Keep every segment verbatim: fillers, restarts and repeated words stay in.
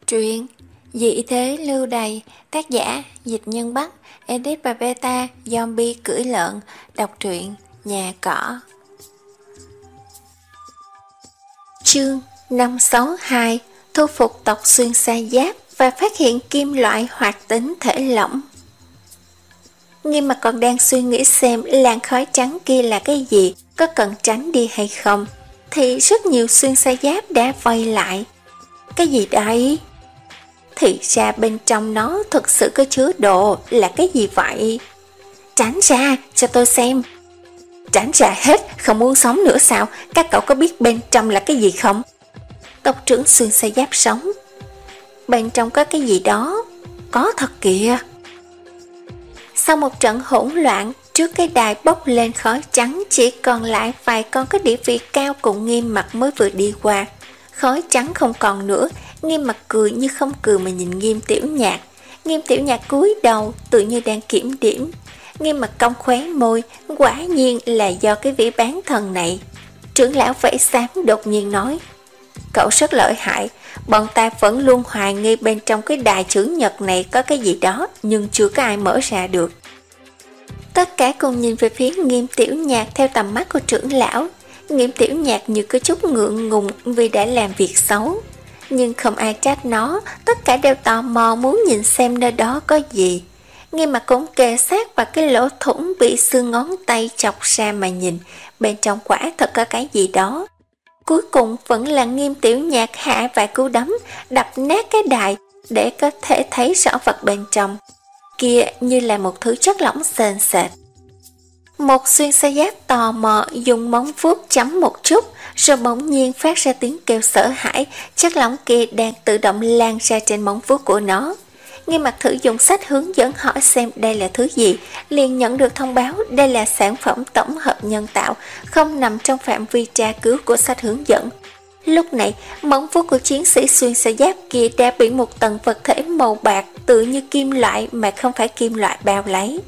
Truyện Dị thế lưu đày, tác giả Dịch Nhân Bắc, edit và beta Zombie cưỡi lợn. Đọc truyện Nhà Cỏ. Chương năm sáu hai. Thu phục tộc xuyên sa giáp và phát hiện kim loại hoạt tính thể lỏng. Nghiêm Mặt còn đang suy nghĩ xem làn khói trắng kia là cái gì, có cần tránh đi hay không, thì rất nhiều xuyên sa giáp đã vây lại. Cái gì đấy? Thì ra bên trong nó thực sự có chứa đồ. Là cái gì vậy? Tránh ra cho tôi xem. Tránh ra hết, không muốn sống nữa sao? Các cậu có biết bên trong là cái gì không? Tộc trưởng xuyên sa giáp sống. Bên trong có cái gì đó. Có thật kìa. Sau một trận hỗn loạn, trước cái đài bốc lên khói trắng, chỉ còn lại vài con có địa vị cao cùng Nghiêm Mặt mới vừa đi qua. Khói trắng không còn nữa. Nghiêm Mặt cười như không cười mà nhìn Nghiêm Tiểu Nhạc. Nghiêm Tiểu Nhạc cúi đầu, tự như đang kiểm điểm. Nghiêm Mặt cong khóe môi, quả nhiên là do cái vĩ bán thần này. Trưởng lão vẫy xám đột nhiên nói: cậu rất lợi hại, bọn ta vẫn luôn hoài nghi bên trong cái đài chữ nhật này có cái gì đó, nhưng chưa có ai mở ra được. Tất cả cùng nhìn về phía Nghiêm Tiểu Nhạc theo tầm mắt của trưởng lão. Nghiêm Tiểu Nhạc như có chút ngượng ngùng vì đã làm việc xấu, nhưng không ai trách nó, tất cả đều tò mò muốn nhìn xem nơi đó có gì. Nghiêm Mặt cũng kề sát vào cái lỗ thủng bị xương ngón tay chọc ra mà nhìn, bên trong quả thật có cái gì đó. Cuối cùng vẫn là Nghiêm Tiểu Nhạc hạ vài cú đấm, đập nát cái đài để có thể thấy rõ vật bên trong. Kia như là một thứ chất lỏng sền sệt. Một xuyên sa giáp tò mò dùng móng vuốt chấm một chút, rồi bỗng nhiên phát ra tiếng kêu sợ hãi. Chất lỏng kia đang tự động lan ra trên móng vuốt của nó. Nghiêm Mặt thử dùng sách hướng dẫn hỏi xem đây là thứ gì, liền nhận được thông báo đây là sản phẩm tổng hợp nhân tạo, không nằm trong phạm vi tra cứu của sách hướng dẫn. Lúc này, móng vuốt của chiến sĩ xuyên sa giáp kia đã bị một tầng vật thể màu bạc tự như kim loại mà không phải kim loại bao lấy.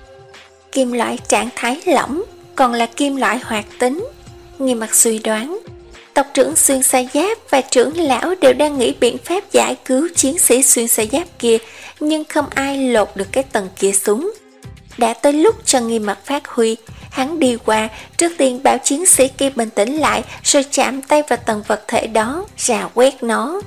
Kim loại trạng thái lỏng, còn là kim loại hoạt tính. Nghiêm Mặt suy đoán, tộc trưởng xuyên sa giáp và trưởng lão đều đang nghĩ biện pháp giải cứu chiến sĩ xuyên sa giáp kia, nhưng không ai lột được cái tầng kia xuống. Đã tới lúc cho Nghiêm Mặt phát huy, hắn đi qua, trước tiên bảo chiến sĩ kia bình tĩnh lại, rồi chạm tay vào tầng vật thể đó, rà quét nó.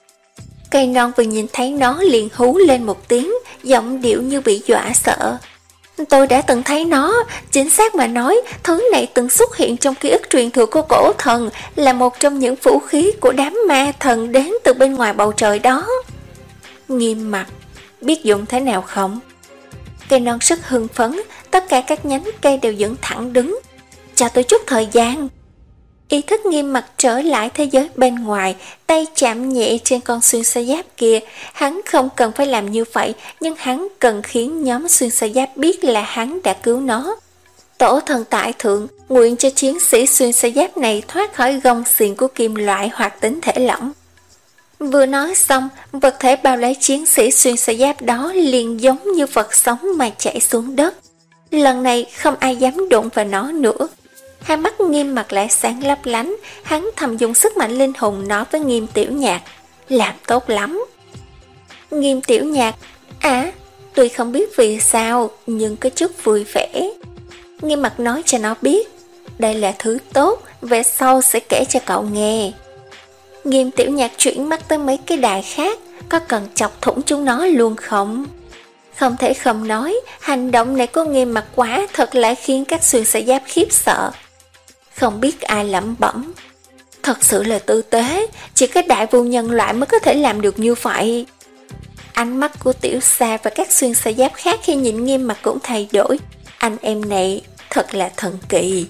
Cây non vừa nhìn thấy nó liền hú lên một tiếng, giọng điệu như bị dọa sợ. Tôi đã từng thấy nó, chính xác mà nói, thứ này từng xuất hiện trong ký ức truyền thừa của cổ thần, là một trong những vũ khí của đám ma thần đến từ bên ngoài bầu trời đó. Nghiêm Mặt, biết dùng thế nào không? Cây non rất hưng phấn, tất cả các nhánh cây đều dựng thẳng đứng. Cho tôi chút thời gian. Ý thức Nghiêm Mặt trở lại thế giới bên ngoài, tay chạm nhẹ trên con xuyên sa giáp kia. Hắn không cần phải làm như vậy, nhưng hắn cần khiến nhóm xuyên sa giáp biết là hắn đã cứu nó. Tổ thần tại thượng nguyện cho chiến sĩ xuyên sa giáp này thoát khỏi gông xiềng của kim loại hoạt tính thể lỏng. Vừa nói xong, vật thể bao lấy chiến sĩ xuyên sa giáp đó liền giống như vật sống mà chảy xuống đất. Lần này không ai dám đụng vào nó nữa. Hai mắt Nghiêm Mặt lại sáng lấp lánh, hắn thầm dùng sức mạnh linh hồn nói với Nghiêm Tiểu Nhạc: làm tốt lắm. Nghiêm Tiểu Nhạc: à, tuy không biết vì sao, nhưng có chút vui vẻ. Nghiêm Mặt nói cho nó biết, đây là thứ tốt, về sau sẽ kể cho cậu nghe. Nghiêm Tiểu Nhạc chuyển mắt tới mấy cái đài khác, có cần chọc thủng chúng nó luôn không? Không thể không nói, hành động này của Nghiêm Mặt quá thật lại khiến các xuyên sa giáp khiếp sợ. Không biết ai lẩm bẩm, thật sự là tư tế, chỉ có đại vô nhân loại mới có thể làm được như vậy. Ánh mắt của Tiểu Sa và các xuyên sa giáp khác khi nhìn Nghiêm Mặt cũng thay đổi. Anh em này thật là thần kỳ.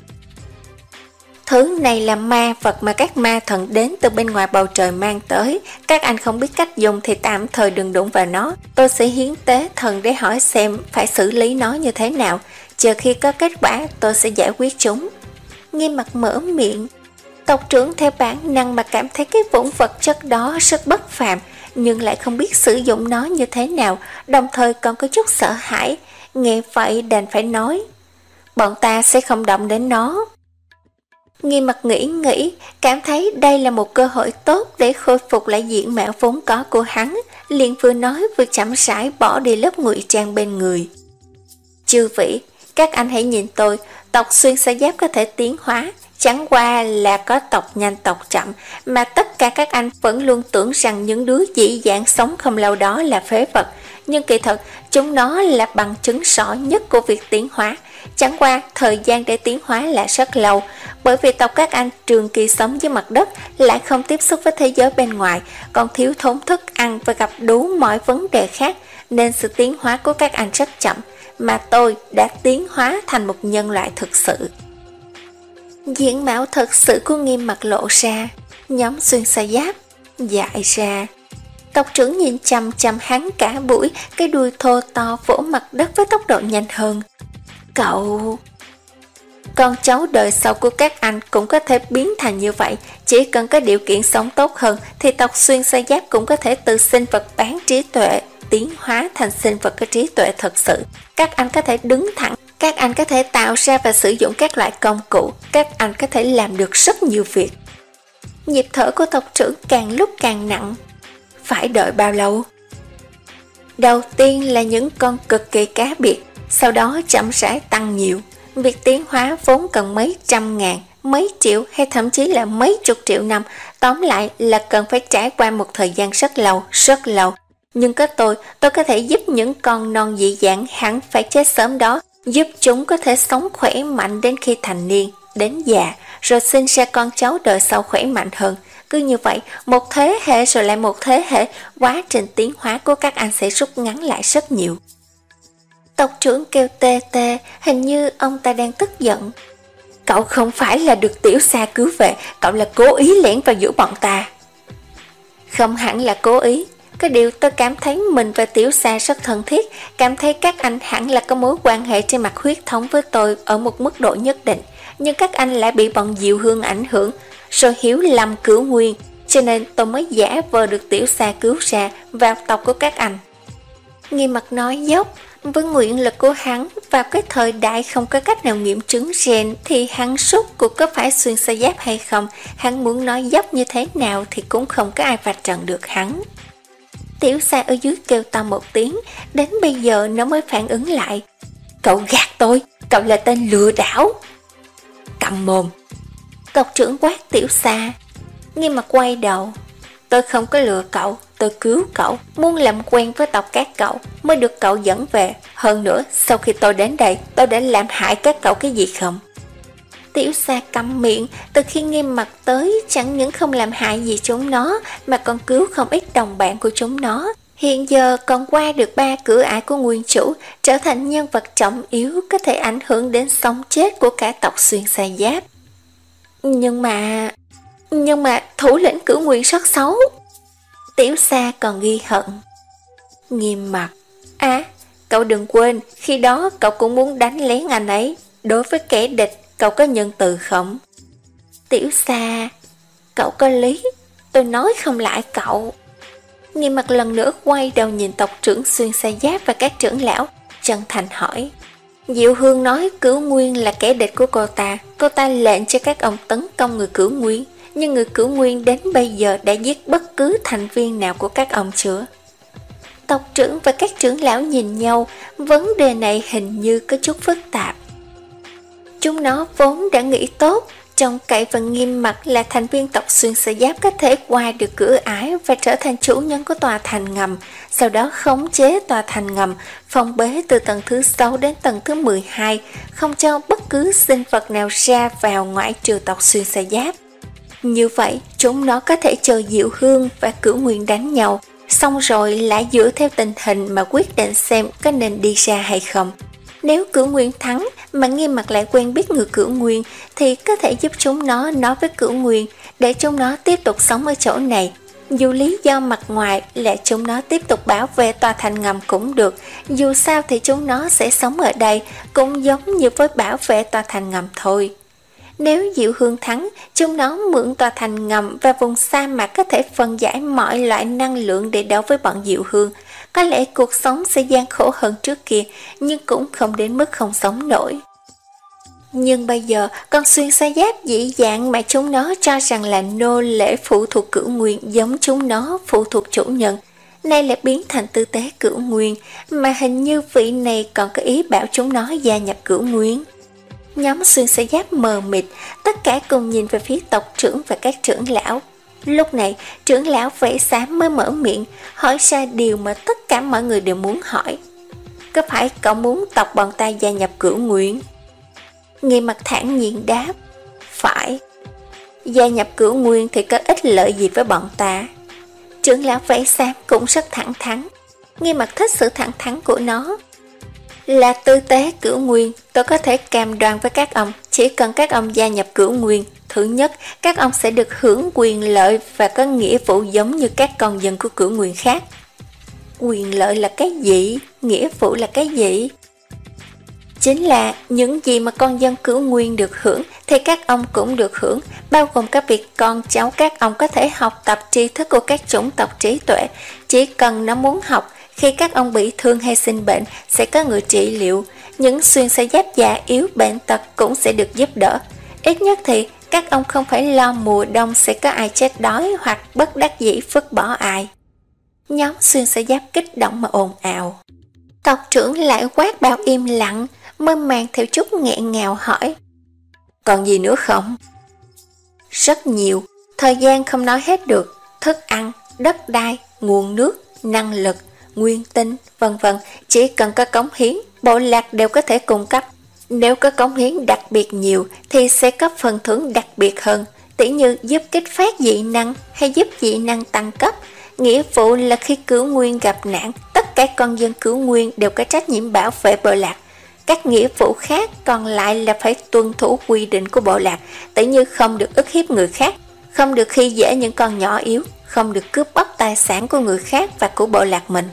Thứ này là ma vật mà các ma thần đến từ bên ngoài bầu trời mang tới. Các anh không biết cách dùng thì tạm thời đừng đụng vào nó. Tôi sẽ hiến tế thần để hỏi xem phải xử lý nó như thế nào. Chờ khi có kết quả tôi sẽ giải quyết chúng. Nghiêm Mặt mở miệng. Tộc trưởng theo bản năng mà cảm thấy cái vụn vật chất đó rất bất phàm, nhưng lại không biết sử dụng nó như thế nào, đồng thời còn có chút sợ hãi. Nghe vậy đành phải nói, bọn ta sẽ không động đến nó. Nghiêm Mặt nghĩ nghĩ, cảm thấy đây là một cơ hội tốt để khôi phục lại diện mạo vốn có của hắn, liền vừa nói vừa chậm rãi bỏ đi lớp ngụy trang bên người. Chư vị, các anh hãy nhìn tôi, tộc xuyên sa giáp có thể tiến hóa, chẳng qua là có tộc nhanh tộc chậm, mà tất cả các anh vẫn luôn tưởng rằng những đứa dĩ dãn sống không lâu đó là phế vật, nhưng kỳ thật chúng nó là bằng chứng rõ nhất của việc tiến hóa. Chẳng qua thời gian để tiến hóa là rất lâu, bởi vì tộc các anh trường kỳ sống dưới mặt đất, lại không tiếp xúc với thế giới bên ngoài, còn thiếu thốn thức ăn và gặp đủ mọi vấn đề khác, nên sự tiến hóa của các anh rất chậm, mà tôi đã tiến hóa thành một nhân loại thực sự. Diện mạo thật sự của Nghiêm Mặt lộ ra, nhóm xuyên sa giáp dại ra. Tộc trưởng nhìn chằm chằm hắn cả buổi, cái đuôi thô to vỗ mặt đất với tốc độ nhanh hơn. Cậu... Con cháu đời sau của các anh cũng có thể biến thành như vậy, chỉ cần có điều kiện sống tốt hơn thì tộc xuyên sa giáp cũng có thể từ sinh vật bán trí tuệ tiến hóa thành sinh vật có trí tuệ thật sự. Các anh có thể đứng thẳng, các anh có thể tạo ra và sử dụng các loại công cụ, các anh có thể làm được rất nhiều việc. Nhịp thở của tộc trưởng càng lúc càng nặng. Phải đợi bao lâu? Đầu tiên là những con cực kỳ cá biệt, sau đó chậm rãi tăng nhiều. Việc tiến hóa vốn cần mấy trăm ngàn, mấy triệu hay thậm chí là mấy chục triệu năm, tóm lại là cần phải trải qua một thời gian rất lâu, rất lâu. Nhưng có tôi, tôi có thể giúp những con non dị dạng hẳn phải chết sớm đó, giúp chúng có thể sống khỏe mạnh đến khi thành niên, đến già, rồi sinh ra con cháu đời sau khỏe mạnh hơn. Cứ như vậy, một thế hệ rồi lại một thế hệ, quá trình tiến hóa của các anh sẽ rút ngắn lại rất nhiều. Tộc trưởng kêu tê tê, hình như ông ta đang tức giận. Cậu không phải là được Tiểu Sa cứu về, cậu là cố ý lẻn vào giữa bọn ta. Không hẳn là cố ý. Cái điều tôi cảm thấy mình và Tiểu Sa rất thân thiết, cảm thấy các anh hẳn là có mối quan hệ trên mặt huyết thống với tôi ở một mức độ nhất định, nhưng các anh lại bị bọn Diệu Hương ảnh hưởng, rồi hiểu lầm Cửu Nguyên, cho nên tôi mới giả vờ được Tiểu Sa cứu ra vào tộc của các anh. Nghiêm Mặt nói dốc, với nguyện lực của hắn vào cái thời đại không có cách nào nghiệm chứng gen thì hắn rốt cuộc có phải xuyên sa giáp hay không, hắn muốn nói dốc như thế nào thì cũng không có ai vạch trần được hắn. Tiểu Sa ở dưới kêu to một tiếng, đến bây giờ nó mới phản ứng lại. Cậu gạt tôi, cậu là tên lừa đảo. Câm mồm. Tộc trưởng quát Tiểu Sa. Nghiêm Mặt quay đầu. Tôi không có lừa cậu, tôi cứu cậu, muốn làm quen với tộc các cậu mới được cậu dẫn về. Hơn nữa, sau khi tôi đến đây, tôi đã làm hại các cậu cái gì không? Tiểu Sa câm miệng, từ khi Nghiêm Mặt tới chẳng những không làm hại gì chúng nó mà còn cứu không ít đồng bạn của chúng nó. Hiện giờ còn qua được ba cửa ải của nguyên chủ, trở thành nhân vật trọng yếu có thể ảnh hưởng đến sống chết của cả tộc xuyên sa giáp. Nhưng mà... Nhưng mà thủ lĩnh Cửu Nguyên rất xấu. Tiểu Sa còn ghi hận. Nghiêm Mặt. À, cậu đừng quên, khi đó cậu cũng muốn đánh lén anh ấy. Đối với kẻ địch, cậu có nhân từ không? Tiểu Sa. Cậu có lý, tôi nói không lại cậu. Nghiêm Mặt lần nữa quay đầu nhìn tộc trưởng xuyên sa giáp và các trưởng lão, chân thành hỏi. Diệu Hương nói Cửu Nguyên là kẻ địch của cô ta, cô ta lệnh cho các ông tấn công người Cửu Nguyên, nhưng người Cửu Nguyên đến bây giờ đã giết bất cứ thành viên nào của các ông chưa? Tộc trưởng và các trưởng lão nhìn nhau, vấn đề này hình như có chút phức tạp. Chúng nó vốn đã nghĩ tốt, trông cậy và Nghiêm Mặt là thành viên tộc xuyên sa giáp có thể qua được cửa ải và trở thành chủ nhân của tòa thành ngầm, sau đó khống chế tòa thành ngầm, phong bế từ tầng thứ sáu đến tầng thứ mười hai, không cho bất cứ sinh vật nào ra vào ngoại trừ tộc xuyên sa giáp. Như vậy, chúng nó có thể chờ Diệu Hương và Cửu Nguyên đánh nhau, xong rồi lại dựa theo tình hình mà quyết định xem có nên đi ra hay không. Nếu Cửu Nguyên thắng mà Nghiêm Mặt lại quen biết người Cửu Nguyên thì có thể giúp chúng nó nói với Cửu Nguyên để chúng nó tiếp tục sống ở chỗ này. Dù lý do mặt ngoài là chúng nó tiếp tục bảo vệ tòa thành ngầm cũng được, dù sao thì chúng nó sẽ sống ở đây cũng giống như với bảo vệ tòa thành ngầm thôi. Nếu Diệu Hương thắng, chúng nó mượn tòa thành ngầm và vùng sa mạc có thể phân giải mọi loại năng lượng để đấu với bọn Diệu Hương. Có lẽ cuộc sống sẽ gian khổ hơn trước kia, nhưng cũng không đến mức không sống nổi. Nhưng bây giờ con xuyên xa giáp dị dạng mà chúng nó cho rằng là nô lệ phụ thuộc cửu nguyên, giống chúng nó phụ thuộc chủ nhân, nay lại biến thành tư tế cửu nguyên, mà hình như vị này còn có ý bảo chúng nó gia nhập cửu nguyên. Nhóm xuyên xa giáp mờ mịt, tất cả cùng nhìn về phía tộc trưởng và các trưởng lão. Lúc này, trưởng lão vẽ xám mới mở miệng, hỏi ra điều mà tất cả mọi người đều muốn hỏi. Có phải cậu muốn tộc bọn ta gia nhập cửu nguyên? Nghiêm mặt thản nhiên đáp, phải. Gia nhập cửu nguyên thì có ích lợi gì với bọn ta? Trưởng lão vẽ xám cũng rất thẳng thắn. Nghiêm mặt thích sự thẳng thắn của nó. Là tư tế cửu nguyên, tôi có thể cam đoan với các ông, chỉ cần các ông gia nhập cửu nguyên, thứ nhất, các ông sẽ được hưởng quyền lợi và có nghĩa vụ giống như các con dân của cửu nguyên khác. Quyền lợi là cái gì? Nghĩa vụ là cái gì? Chính là những gì mà con dân cửu nguyên được hưởng thì các ông cũng được hưởng, bao gồm các việc con cháu các ông có thể học tập tri thức của các chủng tộc trí tuệ. Chỉ cần nó muốn học, khi các ông bị thương hay sinh bệnh sẽ có người trị liệu, những xuyên xa giáp già yếu bệnh tật cũng sẽ được giúp đỡ. Ít nhất thì các ông không phải lo mùa đông sẽ có ai chết đói hoặc bất đắc dĩ vứt bỏ ai. Nhóm xuyên xa giáp kích động mà ồn ào. Tộc trưởng lại quát bảo im lặng, mơ màng theo chút nghẹn ngào hỏi, còn gì nữa không? Rất nhiều, thời gian không nói hết được, thức ăn, đất đai, nguồn nước, năng lực, nguyên tinh, vân vân, chỉ cần có cống hiến, bộ lạc đều có thể cung cấp. Nếu có cống hiến đặc biệt nhiều thì sẽ có phần thưởng đặc biệt hơn, tỉ như giúp kích phát dị năng hay giúp dị năng tăng cấp. Nghĩa vụ là khi cửu nguyên gặp nạn, tất cả con dân cửu nguyên đều có trách nhiệm bảo vệ bộ lạc. Các nghĩa vụ khác còn lại là phải tuân thủ quy định của bộ lạc, tỉ như không được ức hiếp người khác, không được khi dễ những con nhỏ yếu, không được cướp bóc tài sản của người khác và của bộ lạc mình.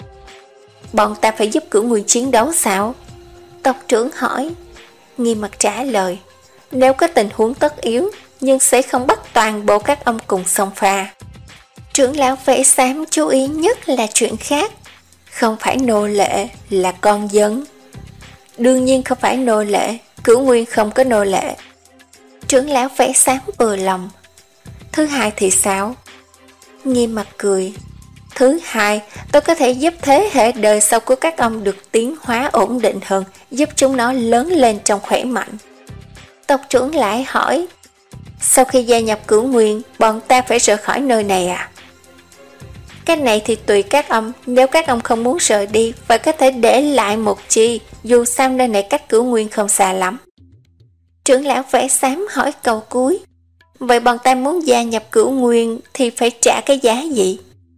Bọn ta phải giúp cửu nguyên chiến đấu sao? Tộc trưởng hỏi. Nghiêm mặt trả lời, nếu có tình huống tất yếu, nhưng sẽ không bắt toàn bộ các ông cùng xông pha. Trưởng lão vẽ xám chú ý nhất là chuyện khác. Không phải nô lệ, là con dân. Đương nhiên không phải nô lệ, cửu nguyên không có nô lệ. Trưởng lão vẽ xám vừa lòng. Thứ hai thì sao? Nghiêm mặt cười. Thứ hai, tôi có thể giúp thế hệ đời sau của các ông được tiến hóa ổn định hơn, giúp chúng nó lớn lên trong khỏe mạnh. Tộc trưởng lại hỏi, sau khi gia nhập cửu nguyên, bọn ta phải rời khỏi nơi này à? Cái này thì tùy các ông, nếu các ông không muốn rời đi, và có thể để lại một chi, dù sao nơi này cách cửu nguyên không xa lắm. Trưởng lão vẽ xám hỏi câu cuối, vậy bọn ta muốn gia nhập cửu nguyên thì phải trả cái giá gì?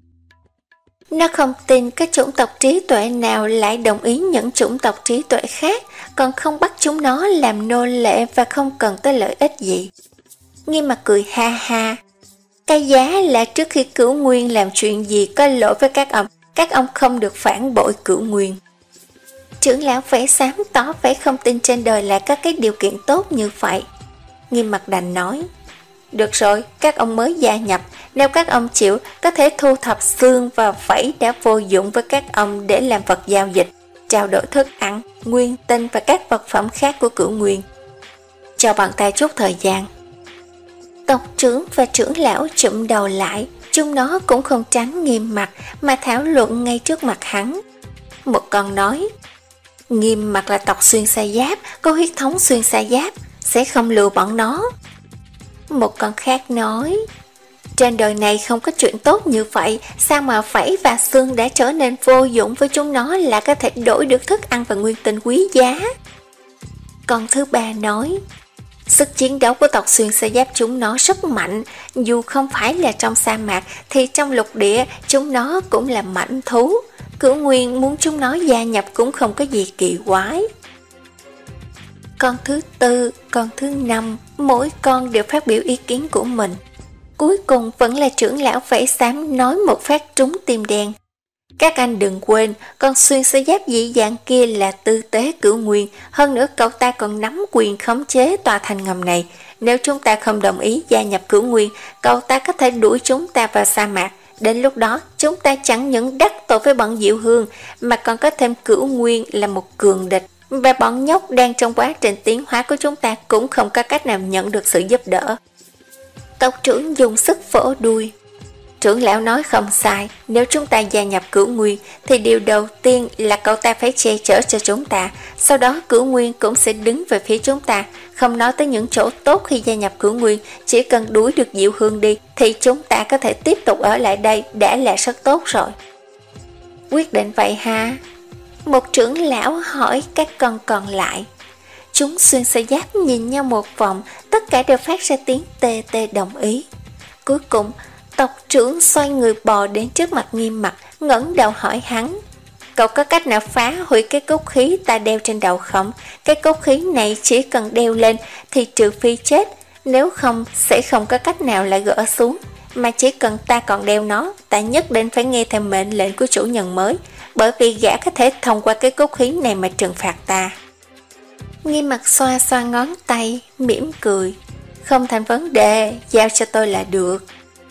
Nó không tin các chủng tộc trí tuệ nào lại đồng ý những chủng tộc trí tuệ khác, còn không bắt chúng nó làm nô lệ và không cần tới lợi ích gì. Nghiêm mặt cười ha ha. Cái giá là trước khi cửu nguyên làm chuyện gì có lỗi với các ông, các ông không được phản bội cửu nguyên. Trưởng lão vẽ xám tỏ vẻ không tin trên đời lại có cái điều kiện tốt như vậy. Nghiêm mặt đành nói, được rồi, các ông mới gia nhập, nếu các ông chịu, có thể thu thập xương và vảy đã vô dụng với các ông để làm vật giao dịch, trao đổi thức ăn, nguyên tinh và các vật phẩm khác của cửu nguyên. Cho bọn ta chút thời gian. Tộc trưởng và trưởng lão chụm đầu lại, chúng nó cũng không tránh Nghiêm mặt mà thảo luận ngay trước mặt hắn. Một con nói, Nghiêm mặt là tộc xuyên xa giáp, có huyết thống xuyên xa giáp, sẽ không lừa bọn nó. Một con khác nói, trên đời này không có chuyện tốt như vậy, sao mà vảy và xương đã trở nên vô dụng với chúng nó là có thể đổi được thức ăn và nguyên tinh quý giá. Con thứ ba nói, sức chiến đấu của tộc xuyên xa giáp chúng nó rất mạnh, dù không phải là trong sa mạc thì trong lục địa chúng nó cũng là mãnh thú. Cửu nguyên muốn chúng nó gia nhập cũng không có gì kỳ quái. Con thứ tư, con thứ năm, mỗi con đều phát biểu ý kiến của mình. Cuối cùng vẫn là trưởng lão vảy xám nói một phát trúng tim đen. Các anh đừng quên, con xuyên xa giáp dị dạng kia là tư tế cửu nguyên, hơn nữa cậu ta còn nắm quyền khống chế tòa thành ngầm này. Nếu chúng ta không đồng ý gia nhập cửu nguyên, cậu ta có thể đuổi chúng ta vào sa mạc. Đến lúc đó, chúng ta chẳng những đắc tội với bọn Diệu Hương, mà còn có thêm cửu nguyên là một cường địch. và bọn nhóc đang trong quá trình tiến hóa của chúng ta cũng không có cách nào nhận được sự giúp đỡ. Tộc trưởng dùng sức vỗ đuôi. Trưởng lão nói không sai, nếu chúng ta gia nhập Cửu Nguyên thì điều đầu tiên là cậu ta phải che chở cho chúng ta, sau đó Cửu Nguyên cũng sẽ đứng về phía chúng ta. Không nói tới những chỗ tốt khi gia nhập Cửu Nguyên, chỉ cần đuổi được Diệu Hương đi thì chúng ta có thể tiếp tục ở lại đây đã là rất tốt rồi. Quyết định vậy ha? Một trưởng lão hỏi các con còn lại. Chúng xuyên xe giáp nhìn nhau một vòng, tất cả đều phát ra tiếng tê tê đồng ý. Cuối cùng, tộc trưởng xoay người bò đến trước mặt Nghiêm Mặc, ngẩng đầu hỏi hắn. Cậu có cách nào phá hủy cái cốt khí ta đeo trên đầu không? Cái cốt khí này chỉ cần đeo lên thì trừ phi chết, nếu không sẽ không có cách nào lại gỡ xuống. Mà chỉ cần ta còn đeo nó, ta nhất định phải nghe theo mệnh lệnh của chủ nhân mới, bởi vì gã có thể thông qua cái cốt khí này mà trừng phạt ta. Nghiêm Mặc xoa xoa ngón tay, mỉm cười. Không thành vấn đề, giao cho tôi là được.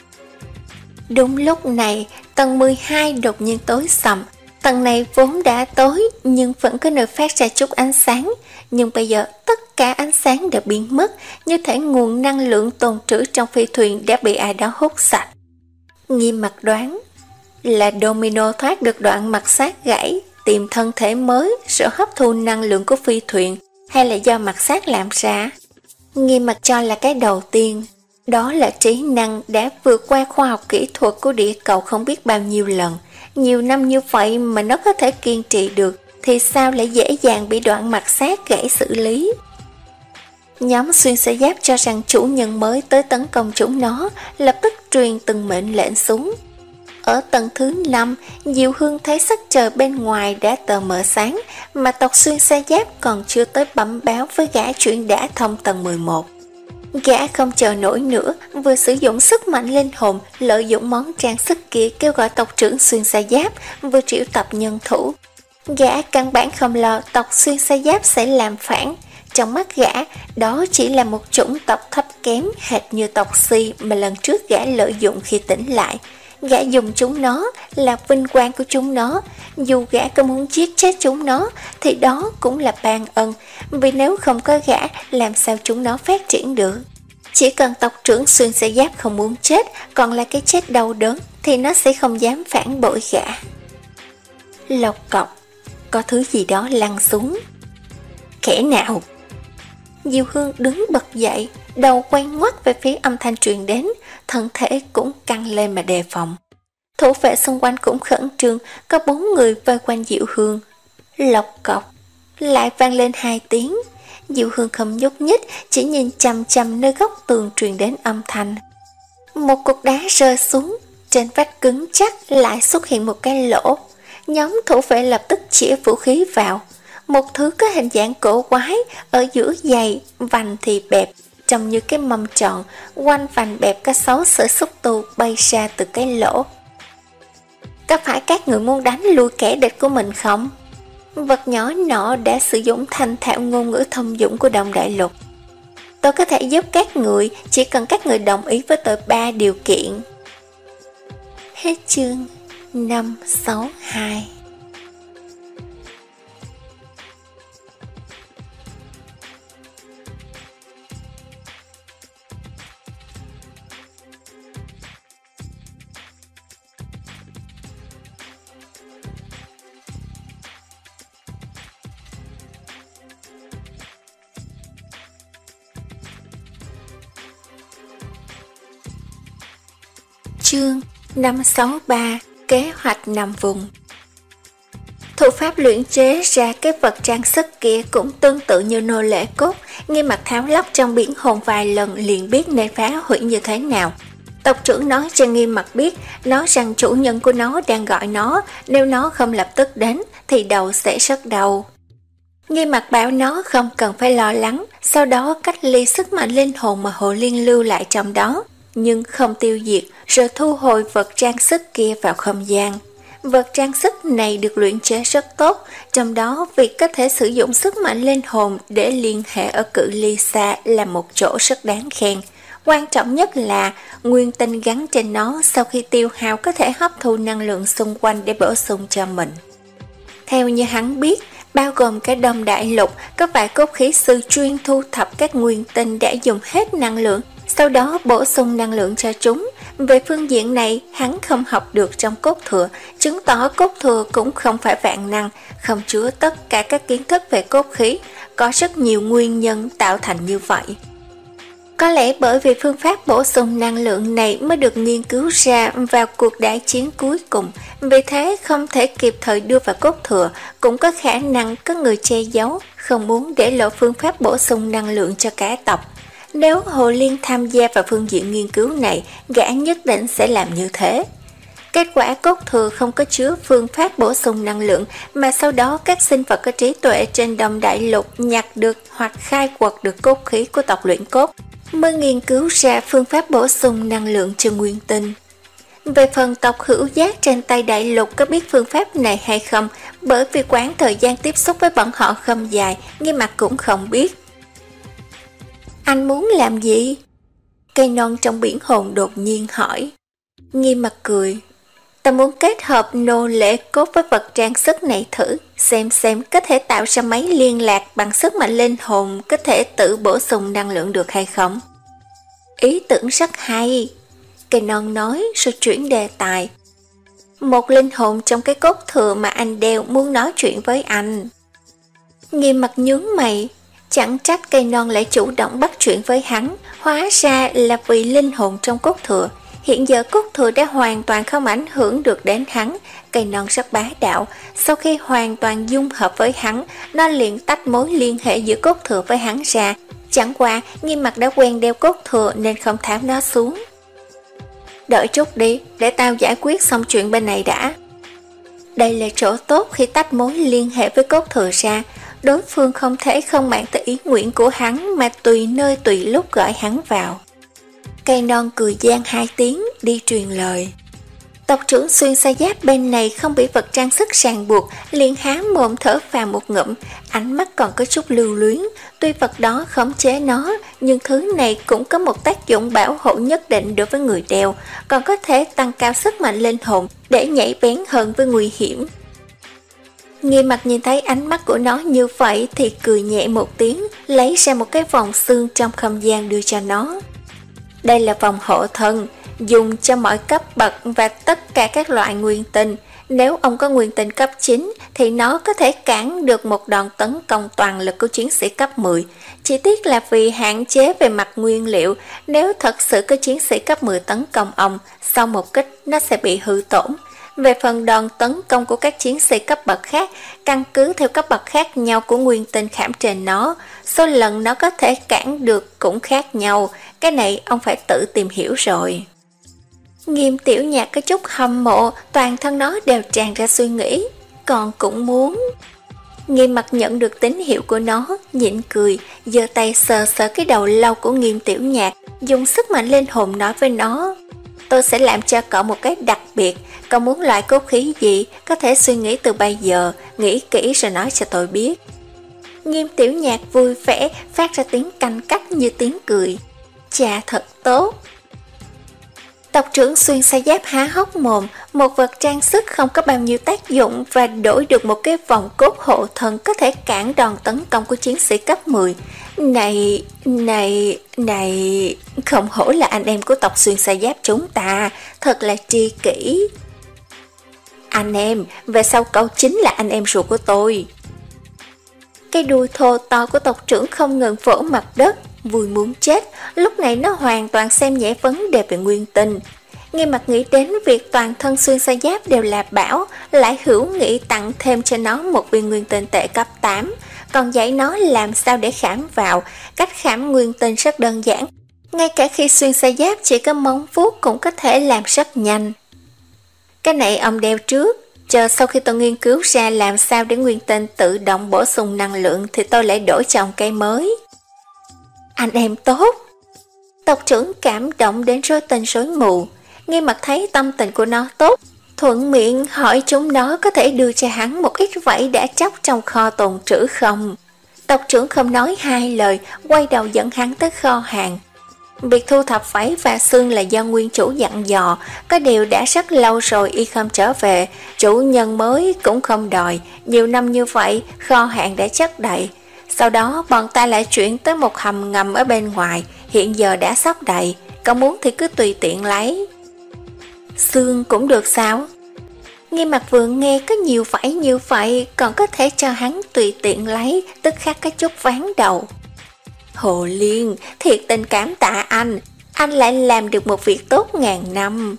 Đúng lúc này, tầng mười hai đột nhiên tối sầm. Tầng này vốn đã tối nhưng vẫn có nơi phát ra chút ánh sáng. Nhưng bây giờ tất cả ánh sáng đều biến mất, như thể nguồn năng lượng tồn trữ trong phi thuyền đã bị ai đó hút sạch. Nghiêm Mặc đoán là Domino thoát được đoạn mặt sát gãy, tìm thân thể mới rồi hấp thu năng lượng của phi thuyền, hay là do mặt sát làm ra. Nghiêm Mặc cho là cái đầu tiên. Đó là trí năng đã vượt qua khoa học kỹ thuật của địa cầu không biết bao nhiêu lần. Nhiều năm như vậy mà nó có thể kiên trì được, thì sao lại dễ dàng bị đoạn mặt sát gãy xử lý. Nhóm xuyên xe giáp cho rằng chủ nhân mới tới tấn công chúng nó, lập tức truyền từng mệnh lệnh xuống. Ở tầng thứ năm, Diệu Hương thấy sắc trời bên ngoài đã tờ mờ sáng, mà tộc xuyên xe giáp còn chưa tới bẩm báo với gã chuyện đã thông tầng mười một. Gã không chờ nổi nữa, vừa sử dụng sức mạnh linh hồn, lợi dụng món trang sức kia kêu gọi tộc trưởng xuyên xa giáp, vừa triệu tập nhân thủ. Gã căn bản không lo tộc xuyên xa giáp sẽ làm phản. Trong mắt gã, đó chỉ là một chủng tộc thấp kém hệt như tộc Si mà lần trước gã lợi dụng khi tỉnh lại. Gã dùng chúng nó là vinh quang của chúng nó. Dù gã có muốn giết chết chúng nó thì đó cũng là ban ân, vì nếu không có gã làm sao chúng nó phát triển được. Chỉ cần tộc trưởng xuyên xe giáp không muốn chết, còn là cái chết đau đớn, thì nó sẽ không dám phản bội gã. Lộc cọc, có thứ gì đó lăn xuống. Kẻ nào? Diệu Hương đứng bật dậy, đầu quay ngoắt về phía âm thanh truyền đến, thân thể cũng căng lên mà đề phòng. Thủ vệ xung quanh cũng khẩn trương, có bốn người vây quanh Diệu Hương. Lộc cọc, lại vang lên hai tiếng. Diệu Hương không nhúc nhích, chỉ nhìn chằm chằm nơi góc tường truyền đến âm thanh. Một cục đá rơi xuống, trên vách cứng chắc lại xuất hiện một cái lỗ. Nhóm thủ vệ lập tức chĩa vũ khí vào. Một thứ có hình dạng cổ quái, ở giữa dày, vành thì bẹp, trông như cái mâm tròn, quanh vành bẹp có sáu sợi xúc tu bay ra từ cái lỗ. Có phải các người muốn đánh lui kẻ địch của mình không? Vật nhỏ nọ đã sử dụng thành thạo ngôn ngữ thông dụng của Đồng Đại Lục. Tôi có thể giúp các người, chỉ cần các người đồng ý với tôi ba điều kiện. Hết chương năm sáu hai. Chương năm sáu ba. Kế hoạch nằm vùng. Thủ pháp luyện chế ra cái vật trang sức kia cũng tương tự như nô lệ cốt. Nghiêm Mặc tháo lắp trong biển hồn vài lần liền biết nên phá hủy như thế nào. Tộc trưởng nói cho Nghiêm Mặc biết, nói rằng chủ nhân của nó đang gọi nó, nếu nó không lập tức đến thì đầu sẽ rất đau. Nghiêm Mặc bảo nó không cần phải lo lắng, sau đó cách ly sức mạnh linh hồn mà Hồ Liên lưu lại trong đó, nhưng không tiêu diệt, rồi thu hồi vật trang sức kia vào không gian. Vật trang sức này được luyện chế rất tốt, trong đó việc có thể sử dụng sức mạnh linh hồn để liên hệ ở cự ly xa là một chỗ rất đáng khen. Quan trọng nhất là nguyên tinh gắn trên nó sau khi tiêu hao có thể hấp thu năng lượng xung quanh để bổ sung cho mình. Theo như hắn biết, bao gồm cả Đông Đại Lục, có vài cốt khí sư chuyên thu thập các nguyên tinh đã dùng hết năng lượng, sau đó bổ sung năng lượng cho chúng. Về phương diện này, hắn không học được trong cốt thừa, chứng tỏ cốt thừa cũng không phải vạn năng, không chứa tất cả các kiến thức về cốt khí, có rất nhiều nguyên nhân tạo thành như vậy. Có lẽ bởi vì phương pháp bổ sung năng lượng này mới được nghiên cứu ra vào cuộc đại chiến cuối cùng, vì thế không thể kịp thời đưa vào cốt thừa, cũng có khả năng có người che giấu, không muốn để lộ phương pháp bổ sung năng lượng cho cả tộc. Nếu Hồ Liên tham gia vào phương diện nghiên cứu này, gã nhất định sẽ làm như thế. Kết quả cốt thừa không có chứa phương pháp bổ sung năng lượng, mà sau đó các sinh vật có trí tuệ trên Đông Đại Lục nhặt được hoặc khai quật được cốt khí của tộc luyện cốt, mới nghiên cứu ra phương pháp bổ sung năng lượng cho nguyên tinh. Về phần tộc hữu giác trên Tây Đại Lục có biết phương pháp này hay không, bởi vì quãng thời gian tiếp xúc với bọn họ không dài, Nghiêm Mặc cũng không biết. Anh muốn làm gì? Cây non trong biển hồn đột nhiên hỏi. Nghiêm Mặc cười. Ta muốn kết hợp nô lệ cốt với vật trang sức này thử, xem xem có thể tạo ra máy liên lạc bằng sức mạnh linh hồn có thể tự bổ sung năng lượng được hay không. Ý tưởng rất hay. Cây non nói rồi chuyển đề tài. Một linh hồn trong cái cốt thừa mà anh đeo muốn nói chuyện với anh. Nghiêm Mặc nhướng mày. Chẳng trách cây non lại chủ động bắt chuyện với hắn, hóa ra là vì linh hồn trong cốt thừa. Hiện giờ cốt thừa đã hoàn toàn không ảnh hưởng được đến hắn, cây non rất bá đạo. Sau khi hoàn toàn dung hợp với hắn, nó liền tách mối liên hệ giữa cốt thừa với hắn ra. Chẳng qua, Nghiêm Mặc đã quen đeo cốt thừa nên không tháo nó xuống. Đợi chút đi, để tao giải quyết xong chuyện bên này đã. Đây là chỗ tốt khi tách mối liên hệ với cốt thừa ra. Đối phương không thể không mang tới ý nguyện của hắn mà tùy nơi tùy lúc gọi hắn vào. Cây non cười gian hai tiếng đi truyền lời. Tộc trưởng xuyên sa giáp bên này không bị vật trang sức ràng buộc, liền há mồm thở phào một ngụm, ánh mắt còn có chút lưu luyến. Tuy vật đó khống chế nó, nhưng thứ này cũng có một tác dụng bảo hộ nhất định đối với người đeo, còn có thể tăng cao sức mạnh linh hồn để nhảy bén hơn với nguy hiểm. Nghiêm Mặc nhìn thấy ánh mắt của nó như vậy thì cười nhẹ một tiếng, lấy ra một cái vòng xương trong không gian đưa cho nó. Đây là vòng hộ thân, dùng cho mọi cấp bậc và tất cả các loại nguyên tinh. Nếu ông có nguyên tinh cấp chín thì nó có thể cản được một đòn tấn công toàn lực của chiến sĩ cấp mười. Chỉ tiếc là vì hạn chế về mặt nguyên liệu, nếu thật sự có chiến sĩ cấp mười tấn công ông, sau một kích nó sẽ bị hư tổn. Về phần đòn tấn công của các chiến sĩ cấp bậc khác, căn cứ theo cấp bậc khác nhau của nguyên tinh khảm trên nó, số lần nó có thể cản được cũng khác nhau, cái này ông phải tự tìm hiểu rồi. Nghiêm Tiểu Nhạc có chút hâm mộ, toàn thân nó đều tràn ra suy nghĩ, còn cũng muốn. Nghiêm Mặc nhận được tín hiệu của nó, nhịn cười, giơ tay sờ sờ cái đầu lâu của Nghiêm Tiểu Nhạc, dùng sức mạnh linh hồn nói với nó. Tôi sẽ làm cho cậu một cái đặc biệt, cậu muốn loại cốt khí gì, có thể suy nghĩ từ bây giờ, nghĩ kỹ rồi nói cho tôi biết. Nghiêm Tiểu Nhạc vui vẻ, phát ra tiếng canh cắt như tiếng cười. Chà thật tốt. Tộc trưởng xuyên sa giáp há hốc mồm, một vật trang sức không có bao nhiêu tác dụng và đổi được một cái vòng cốt hộ thần có thể cản đòn tấn công của chiến sĩ cấp mười. Này, này, này, không hổ là anh em của tộc xuyên sa giáp chúng ta, thật là tri kỷ. Anh em, về sau cậu chính là anh em ruột của tôi. Cái đuôi thô to của tộc trưởng không ngừng vỗ mặt đất, vui muốn chết, lúc này nó hoàn toàn xem nhẹ vấn đề về nguyên tinh. Nghiêm Mặc nghĩ đến việc toàn thân xuyên sa giáp đều là bảo, lại hữu nghị tặng thêm cho nó một viên nguyên tinh tệ cấp tám, còn dạy nó làm sao để khảm vào. Cách khảm nguyên tinh rất đơn giản, ngay cả khi xuyên sa giáp chỉ có móng vuốt cũng có thể làm rất nhanh. Cái này ông đeo trước, chờ sau khi tôi nghiên cứu ra làm sao để nguyên tinh tự động bổ sung năng lượng thì tôi lại đổi cho ông cây mới. Anh em tốt. Tộc trưởng cảm động đến rối tinh rối mù. Nghiêm Mặc thấy tâm tình của nó tốt, thuận miệng hỏi chúng nó có thể đưa cho hắn một ít vảy đã chóc trong kho tồn trữ không. Tộc trưởng không nói hai lời, quay đầu dẫn hắn tới kho hàng. Việc thu thập vảy và xương là do nguyên chủ dặn dò, có điều đã rất lâu rồi y không trở về, chủ nhân mới cũng không đòi, nhiều năm như vậy kho hàng đã chất đầy. Sau đó bọn ta lại chuyển tới một hầm ngầm ở bên ngoài, hiện giờ đã sắp đầy, cậu muốn thì cứ tùy tiện lấy. Xương cũng được sao? Nghe mặt Vượng nghe có nhiều vảy như vậy, còn có thể cho hắn tùy tiện lấy, tức khắc có chút ván đầu. Hồ Liên, thiệt tình cảm tạ anh, anh lại làm được một việc tốt ngàn năm.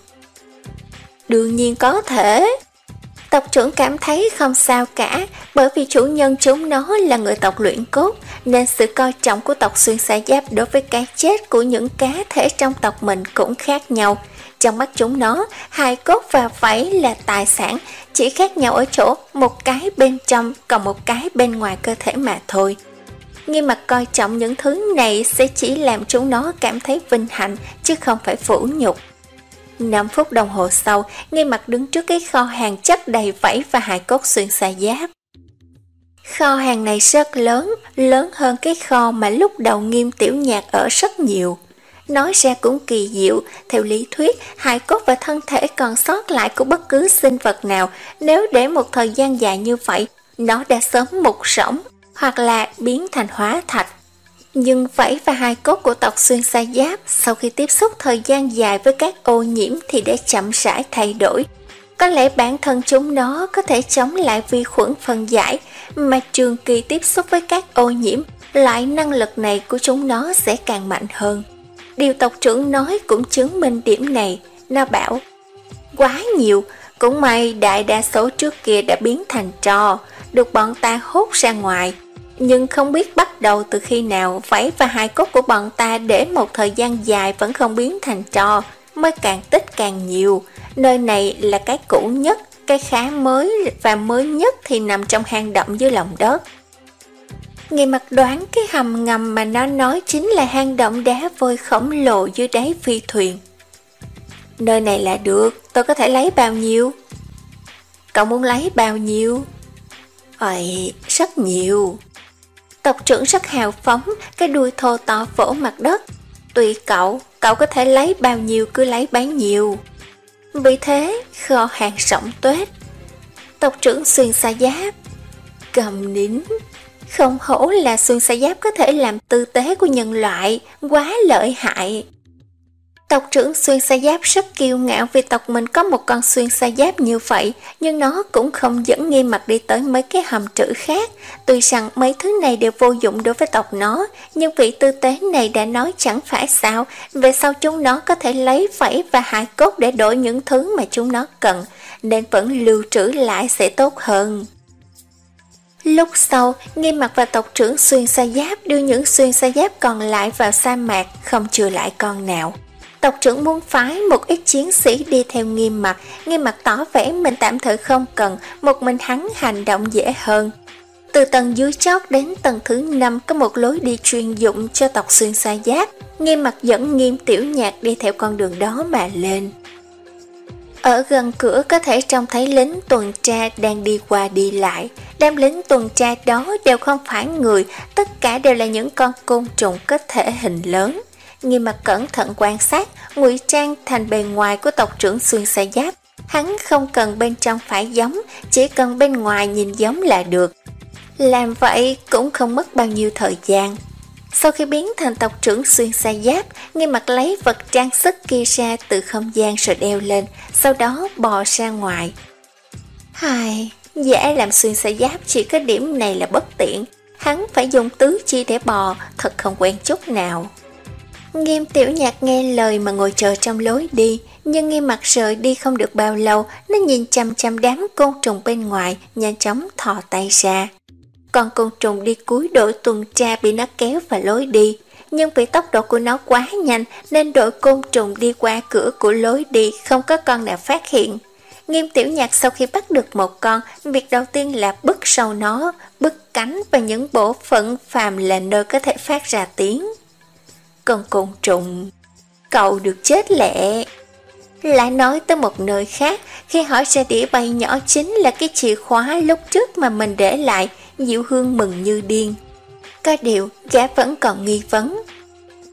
Đương nhiên có thể. Tộc trưởng cảm thấy không sao cả, bởi vì chủ nhân chúng nó là người tộc luyện cốt, nên sự coi trọng của tộc xuyên xa giáp đối với cái chết của những cá thể trong tộc mình cũng khác nhau. Trong mắt chúng nó, hài cốt và vảy là tài sản, chỉ khác nhau ở chỗ một cái bên trong còn một cái bên ngoài cơ thể mà thôi. Nghiêm mặt coi trọng những thứ này sẽ chỉ làm chúng nó cảm thấy vinh hạnh, chứ không phải phủ nhục. Năm phút đồng hồ sau, Nghiêm mặt đứng trước cái kho hàng chất đầy vảy và hài cốt xuyên xa giáp. Kho hàng này rất lớn, lớn hơn cái kho mà lúc đầu Nghiêm Tiểu Nhạc ở rất nhiều. Nói ra cũng kỳ diệu, theo lý thuyết, hài cốt và thân thể còn sót lại của bất cứ sinh vật nào, nếu để một thời gian dài như vậy, nó đã sớm mục rỗng, hoặc là biến thành hóa thạch. Nhưng vảy và hài cốt của tộc xuyên xa giáp sau khi tiếp xúc thời gian dài với các ô nhiễm thì đã chậm rãi thay đổi. Có lẽ bản thân chúng nó có thể chống lại vi khuẩn phân giải, mà trường kỳ tiếp xúc với các ô nhiễm, loại năng lực này của chúng nó sẽ càng mạnh hơn. Điều tộc trưởng nói cũng chứng minh điểm này. Nó bảo, quá nhiều, cũng may đại đa số trước kia đã biến thành tro, được bọn ta hốt ra ngoài. Nhưng không biết bắt đầu từ khi nào vảy và hài cốt của bọn ta để một thời gian dài vẫn không biến thành tro, mới càng tích càng nhiều. Nơi này là cái cũ nhất, cái khá mới và mới nhất thì nằm trong hang động dưới lòng đất. Nghe mặt đoán cái hầm ngầm mà nó nói chính là hang động đá vôi khổng lồ dưới đáy phi thuyền. Nơi này là được, tôi có thể lấy bao nhiêu? Cậu muốn lấy bao nhiêu? Ây, rất nhiều. Tộc trưởng rất hào phóng, cái đuôi thô to vỗ mặt đất. Tùy cậu, cậu có thể lấy bao nhiêu cứ lấy bấy nhiêu. Vì thế, kho hàng rỗng tuếch. Tộc trưởng xuyên xa giáp cầm nín. Không hổ là xuyên xa giáp có thể làm tư tế của nhân loại, quá lợi hại. Tộc trưởng xuyên xa giáp rất kiêu ngạo vì tộc mình có một con xuyên xa giáp như vậy, nhưng nó cũng không dẫn Nghiêm Mặt đi tới mấy cái hầm trữ khác. Tuy rằng mấy thứ này đều vô dụng đối với tộc nó, nhưng vị tư tế này đã nói chẳng phải sao, về sau chúng nó có thể lấy vảy và hài cốt để đổi những thứ mà chúng nó cần, nên vẫn lưu trữ lại sẽ tốt hơn. Lúc sau, Nghiêm Mặt và tộc trưởng xuyên xa giáp đưa những xuyên xa giáp còn lại vào sa mạc, không chừa lại con nào. Tộc trưởng muốn phái một ít chiến sĩ đi theo Nghiêm Mặt, Nghiêm Mặt tỏ vẻ mình tạm thời không cần, một mình hắn hành động dễ hơn. Từ tầng dưới chót đến tầng thứ năm có một lối đi chuyên dụng cho tộc xuyên xa giáp, Nghiêm Mặt dẫn Nghiêm Tiểu Nhạc đi theo con đường đó mà lên. Ở gần cửa có thể trông thấy lính tuần tra đang đi qua đi lại. Đám lính tuần tra đó đều không phải người, tất cả đều là những con côn trùng có thể hình lớn. Nghiêm Mặt cẩn thận quan sát, ngụy trang thành bề ngoài của tộc trưởng xuyên xa giáp. Hắn không cần bên trong phải giống, chỉ cần bên ngoài nhìn giống là được. Làm vậy cũng không mất bao nhiêu thời gian. Sau khi biến thành tộc trưởng xuyên xa giáp, Nghiêm Mặt lấy vật trang sức kia ra từ không gian rồi đeo lên, sau đó bò ra ngoài. Hai, dễ làm xuyên xa giáp chỉ có điểm này là bất tiện. Hắn phải dùng tứ chi để bò, thật không quen chút nào. Nghiêm Tiểu Nhạc nghe lời mà ngồi chờ trong lối đi, nhưng Nghiêm Mặt rời đi không được bao lâu, nó nhìn chằm chằm đám côn trùng bên ngoài, nhanh chóng thò tay ra. Con côn trùng đi cuối đội tuần tra bị nó kéo vào lối đi, nhưng vì tốc độ của nó quá nhanh nên đội côn trùng đi qua cửa của lối đi không có con nào phát hiện. Nghiêm Tiểu Nhạc sau khi bắt được một con, việc đầu tiên là bứt sâu nó, bứt cánh và những bộ phận phàm là nơi có thể phát ra tiếng. Con côn trùng, cậu được chết lẹ. Lại nói tới một nơi khác, khi hỏi ra đĩa bay nhỏ chính là cái chìa khóa lúc trước mà mình để lại, Diệu Hương mừng như điên. Có điều, gã vẫn còn nghi vấn.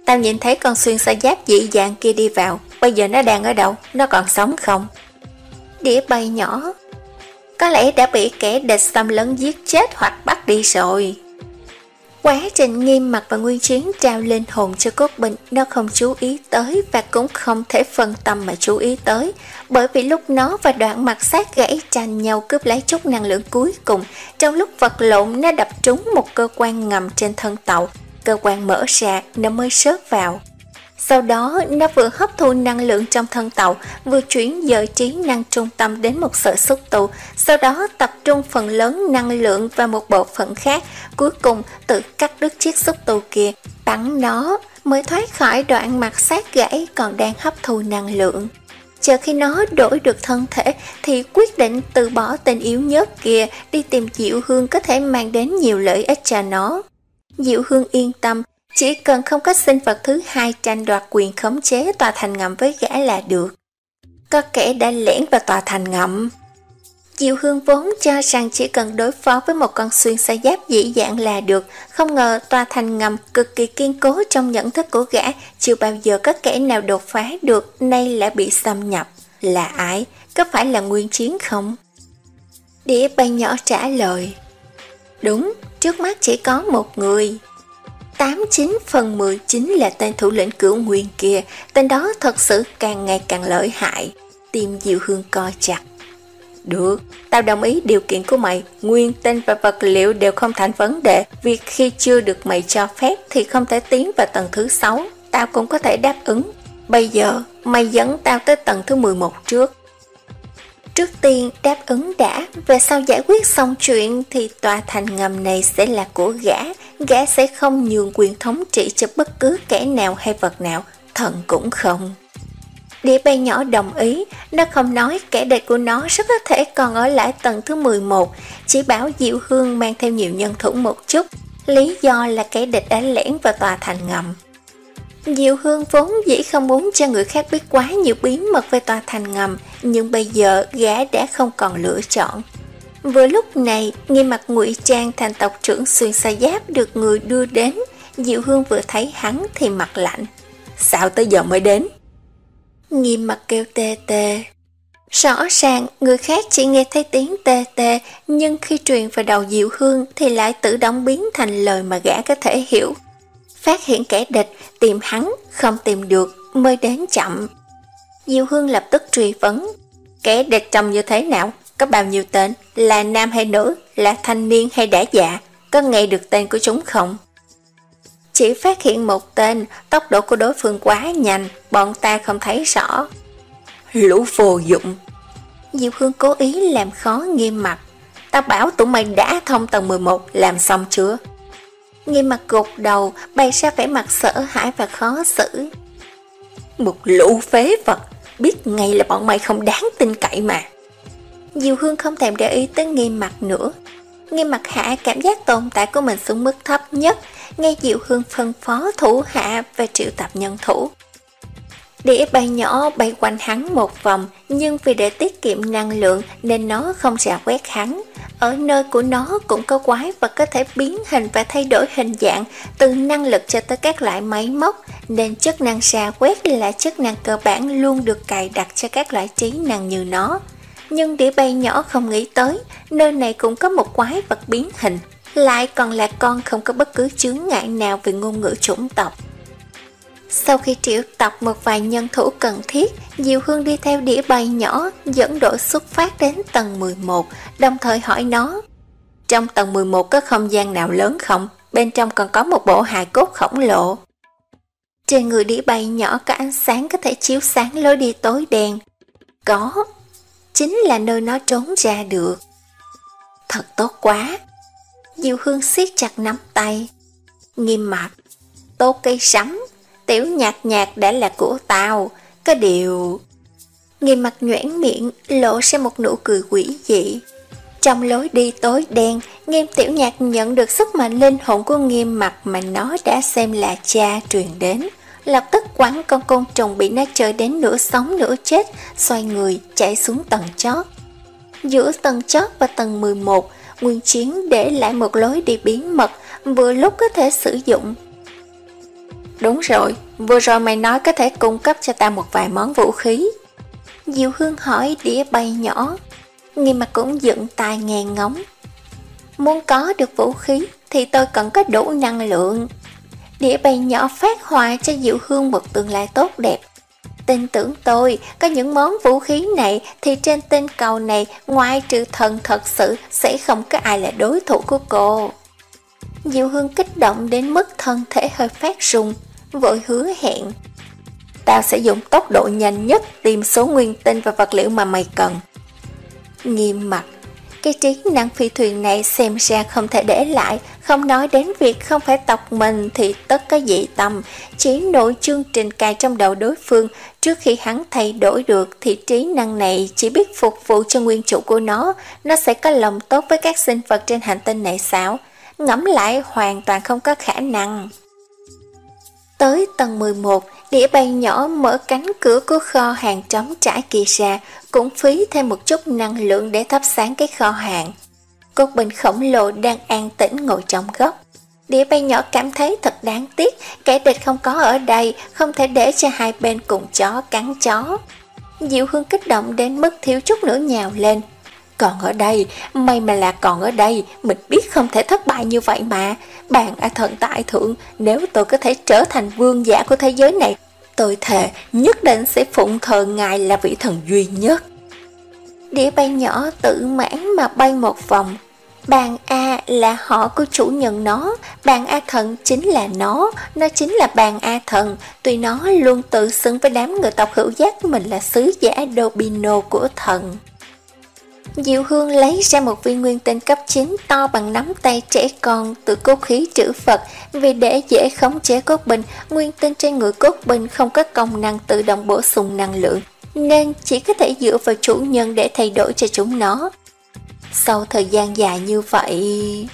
Tao nhìn thấy con xuyên sa giáp dị dạng kia đi vào, bây giờ nó đang ở đâu, nó còn sống không? Đĩa bay nhỏ: Có lẽ đã bị kẻ địch xâm lấn giết chết hoặc bắt đi rồi. Quá trình Nghiêm Mặc và Nguyên Chiến trao linh hồn cho Cốt Bình, nó không chú ý tới và cũng không thể phân tâm mà chú ý tới, bởi vì lúc nó và Đoạn Mặc sát gãy tranh nhau cướp lấy chút năng lượng cuối cùng, trong lúc vật lộn nó đập trúng một cơ quan ngầm trên thân tàu, cơ quan mở ra nó mới sớt vào. Sau đó nó vừa hấp thu năng lượng trong thân tàu, vừa chuyển dời trí năng trung tâm đến một sợi xúc tu, sau đó tập trung phần lớn năng lượng vào một bộ phận khác, cuối cùng tự cắt đứt chiếc xúc tu kia, bắn nó mới thoát khỏi Đoạn Mặc sát gãy còn đang hấp thu năng lượng. Chờ khi nó đổi được thân thể thì quyết định từ bỏ tên yếu nhất kia, đi tìm Diệu Hương có thể mang đến nhiều lợi ích cho nó. Diệu Hương yên tâm, chỉ cần không có sinh vật thứ hai tranh đoạt quyền khống chế tòa thành ngầm với gã là được. Có kẻ đã lẻn vào tòa thành ngầm. Diệu Hương vốn cho rằng chỉ cần đối phó với một con xuyên sa giáp dị dạng là được, không ngờ tòa thành ngầm cực kỳ kiên cố trong nhận thức của gã, chưa bao giờ có kẻ nào đột phá được, nay lại bị xâm nhập. Là ai? Có phải là Nguyên Chiến không? Đĩa bay nhỏ trả lời: Đúng, trước mắt chỉ có một người. Tám chín phần mười chính là tên thủ lĩnh Cửu Nguyên kia, tên đó thật sự càng ngày càng lợi hại. Tim Diệu Hương co chặt. Được, tao đồng ý điều kiện của mày, nguyên tinh và vật liệu đều không thành vấn đề, việc khi chưa được mày cho phép thì không thể tiến vào tầng thứ sáu, tao cũng có thể đáp ứng. Bây giờ, mày dẫn tao tới tầng thứ mười một trước. Trước tiên đáp ứng đã, về sau giải quyết xong chuyện thì tòa thành ngầm này sẽ là của gã, gã sẽ không nhường quyền thống trị cho bất cứ kẻ nào hay vật nào, thần cũng không. Đĩa bay nhỏ đồng ý, nó không nói kẻ địch của nó rất có thể còn ở lại tầng thứ mười một, chỉ bảo Diệu Hương mang theo nhiều nhân thủ một chút, lý do là kẻ địch đã lẻn vào tòa thành ngầm. Diệu Hương vốn dĩ không muốn cho người khác biết quá nhiều bí mật về tòa thành ngầm, nhưng bây giờ gã đã không còn lựa chọn. Vừa lúc này, Nghiêm Mặc ngụy trang thành tộc trưởng xuyên sa giáp được người đưa đến, Diệu Hương vừa thấy hắn thì mặt lạnh. Sao tới giờ mới đến? Nghiêm Mặc kêu tê tê. Rõ ràng người khác chỉ nghe thấy tiếng tê tê, nhưng khi truyền vào đầu Diệu Hương thì lại tự động biến thành lời mà gã có thể hiểu. Phát hiện kẻ địch, tìm hắn, không tìm được, mới đến chậm. Diệu Hương lập tức truy vấn. Kẻ địch trông như thế nào? Có bao nhiêu tên? Là nam hay nữ? Là thanh niên hay đã già? Có nghe được tên của chúng không? Chỉ phát hiện một tên, tốc độ của đối phương quá nhanh, bọn ta không thấy rõ. Lũ vô dụng. Diệu Hương cố ý làm khó Nghiêm Mặc. Ta bảo tụi mày đã thông tầng mười một, làm xong chưa? Nghiêm Mặc gục đầu, bày ra vẻ mặt sợ hãi và khó xử. Một lũ phế vật, biết ngay là bọn mày không đáng tin cậy mà. Diệu Hương không thèm để ý tới Nghiêm Mặc nữa. Nghiêm Mặc hạ cảm giác tồn tại của mình xuống mức thấp nhất, nghe Diệu Hương phân phó thủ hạ và triệu tập nhân thủ. Đĩa bay nhỏ bay quanh hắn một vòng, nhưng vì để tiết kiệm năng lượng nên nó không rà quét hắn. Ở nơi của nó cũng có quái vật có thể biến hình và thay đổi hình dạng, từ năng lực cho tới các loại máy móc, nên chức năng rà quét là chức năng cơ bản luôn được cài đặt cho các loại trí năng như nó. Nhưng đĩa bay nhỏ không nghĩ tới, nơi này cũng có một quái vật biến hình, lại còn là con không có bất cứ chướng ngại nào về ngôn ngữ chủng tộc. Sau khi triệu tập một vài nhân thủ cần thiết, Diệu Hương đi theo đĩa bay nhỏ dẫn đội xuất phát đến tầng mười một, đồng thời hỏi nó. Trong tầng mười một có không gian nào lớn không? Bên trong còn có một bộ hài cốt khổng lồ. Trên người đĩa bay nhỏ có ánh sáng có thể chiếu sáng lối đi tối đen. Có, chính là nơi nó trốn ra được. Thật tốt quá. Diệu Hương siết chặt nắm tay. Nghiêm Mặc, tốt cây sắm, tiểu nhạt nhạt đã là của tao, có điều... Nghiêm Mặc nhoẻn miệng, lộ ra một nụ cười quỷ dị. Trong lối đi tối đen, Nghiêm Tiểu Nhạc nhận được sức mạnh linh hồn của Nghiêm Mặc mà nó đã xem là cha truyền đến. Lập tức quẳng con côn trùng bị nó chơi đến nửa sống nửa chết, xoay người chạy xuống tầng chót. Giữa tầng chót và tầng mười một, Nguyên Chiến để lại một lối đi bí mật, vừa lúc có thể sử dụng. Đúng rồi, vừa rồi mày nói có thể cung cấp cho ta một vài món vũ khí. Diệu Hương hỏi đĩa bay nhỏ. Nghiêm Mặt cũng dựng tai nghe ngóng. Muốn có được vũ khí thì tôi cần có đủ năng lượng. Đĩa bay nhỏ phát họa cho Diệu Hương một tương lai tốt đẹp. Tin tưởng tôi, có những món vũ khí này thì trên tinh cầu này ngoại trừ thần thật sự sẽ không có ai là đối thủ của cô. Diệu Hương kích động đến mức thân thể hơi phát run, vội hứa hẹn. Tao sẽ dùng tốc độ nhanh nhất tìm số nguyên tinh và vật liệu mà mày cần. Nghiêm Mặt, cái trí năng phi thuyền này xem ra không thể để lại, không nói đến việc không phải tộc mình thì tất có dị tâm, chỉ nội chương trình cài trong đầu đối phương, trước khi hắn thay đổi được thì trí năng này chỉ biết phục vụ cho nguyên chủ của nó, nó sẽ có lòng tốt với các sinh vật trên hành tinh này sao? Ngẫm lại hoàn toàn không có khả năng. Tới tầng mười một, đĩa bay nhỏ mở cánh cửa của kho hàng trống trải kia ra, cũng phí thêm một chút năng lượng để thắp sáng cái kho hàng. Cốt bình khổng lồ đang an tĩnh ngồi trong góc. Đĩa bay nhỏ cảm thấy thật đáng tiếc, kẻ địch không có ở đây, không thể để cho hai bên cùng chó cắn chó. Diệu Hương kích động đến mức thiếu chút nữa nhào lên. Còn ở đây, may mà là còn ở đây, mình biết không thể thất bại như vậy mà. Bạn A Thần tại thượng, nếu tôi có thể trở thành vương giả của thế giới này, tôi thề nhất định sẽ phụng thờ ngài là vị thần duy nhất. Đĩa bay nhỏ tự mãn mà bay một vòng. Bàn A là họ của chủ nhân nó, bàn A Thần chính là nó, nó chính là bàn A Thần, tuy nó luôn tự xưng với đám người tộc hữu giác mình là sứ giả Dobino của thần. Diệu Hương lấy ra một viên nguyên tinh cấp chín to bằng nắm tay trẻ con từ cốt khí trữ vật, vì để dễ khống chế cốt bình, nguyên tinh trên người cốt bình không có công năng tự động bổ sung năng lượng, nên chỉ có thể dựa vào chủ nhân để thay đổi cho chúng nó. Sau thời gian dài như vậy...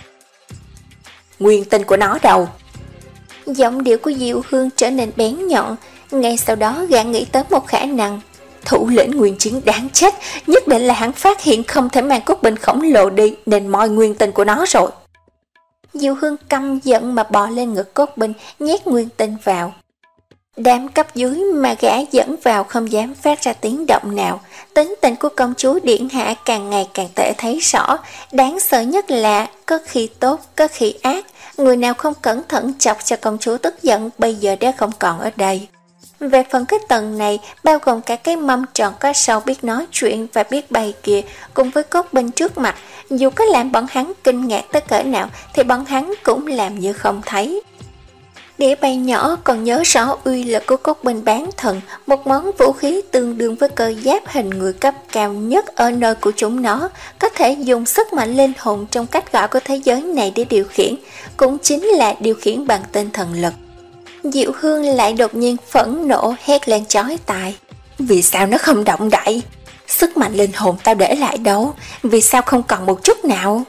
Nguyên tinh của nó đâu? Giọng điệu của Diệu Hương trở nên bén nhọn, ngay sau đó gã nghĩ tới một khả năng. Thủ lĩnh nguyên chiến đáng chết, nhất định là hắn phát hiện không thể mang cốt bình khổng lồ đi nên moi nguyên tinh của nó rồi. Diệu Hương căm giận mà bò lên ngực cốt bình, nhét nguyên tinh vào. Đám cấp dưới mà gã dẫn vào không dám phát ra tiếng động nào. Tính tình của công chúa điện hạ càng ngày càng tệ thấy rõ. Đáng sợ nhất là có khi tốt, có khi ác. Người nào không cẩn thận chọc cho công chúa tức giận bây giờ đã không còn ở đây. Về phần cái tầng này, bao gồm cả cái mâm tròn có sau biết nói chuyện và biết bay kia, cùng với cốt bình trước mặt, dù có làm bọn hắn kinh ngạc tới cỡ nào, thì bọn hắn cũng làm như không thấy. Đĩa bay nhỏ còn nhớ rõ uy lực của cốt bình bán thần, một món vũ khí tương đương với cơ giáp hình người cấp cao nhất ở nơi của chúng nó, có thể dùng sức mạnh linh hồn trong cách gọi của thế giới này để điều khiển, cũng chính là điều khiển bằng tinh thần lực. Diệu Hương lại đột nhiên phẫn nộ hét lên chói tai. Vì sao nó không động đậy? Sức mạnh linh hồn tao để lại đâu? Vì sao không còn một chút nào?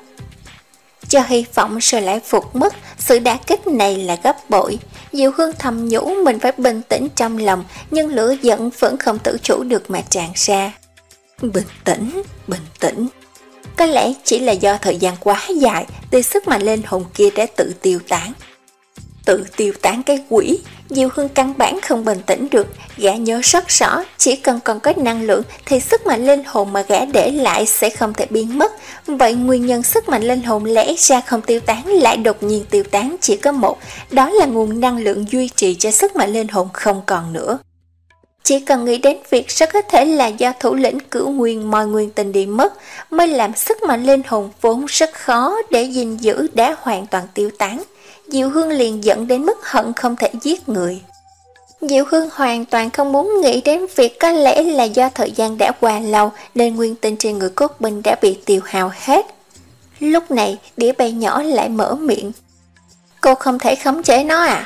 Cho hy vọng rồi lại phục mất, sự đả kích này là gấp bội. Diệu Hương thầm nhủ mình phải bình tĩnh trong lòng, nhưng lửa giận vẫn không tự chủ được mà tràn ra. Bình tĩnh, bình tĩnh. Có lẽ chỉ là do thời gian quá dài, thì sức mạnh linh hồn kia đã tự tiêu tán. Tự tiêu tán cái quỷ, Diệu Hương căn bản không bình tĩnh được, gã nhớ rất rõ, chỉ cần còn có năng lượng thì sức mạnh linh hồn mà gã để lại sẽ không thể biến mất. Vậy nguyên nhân sức mạnh linh hồn lẽ ra không tiêu tán lại đột nhiên tiêu tán chỉ có một, đó là nguồn năng lượng duy trì cho sức mạnh linh hồn không còn nữa. Chỉ cần nghĩ đến việc rất có thể là do thủ lĩnh Cửu Nguyên moi nguyên tinh đi mất, mới làm sức mạnh linh hồn vốn rất khó để gìn giữ đã hoàn toàn tiêu tán. Diệu Hương liền giận đến mức hận không thể giết người. Diệu Hương hoàn toàn không muốn nghĩ đến việc có lẽ là do thời gian đã qua lâu nên nguyên tinh trên người cốt bình đã bị tiêu hao hết. Lúc này đĩa bay nhỏ lại mở miệng. Cô không thể khống chế nó à?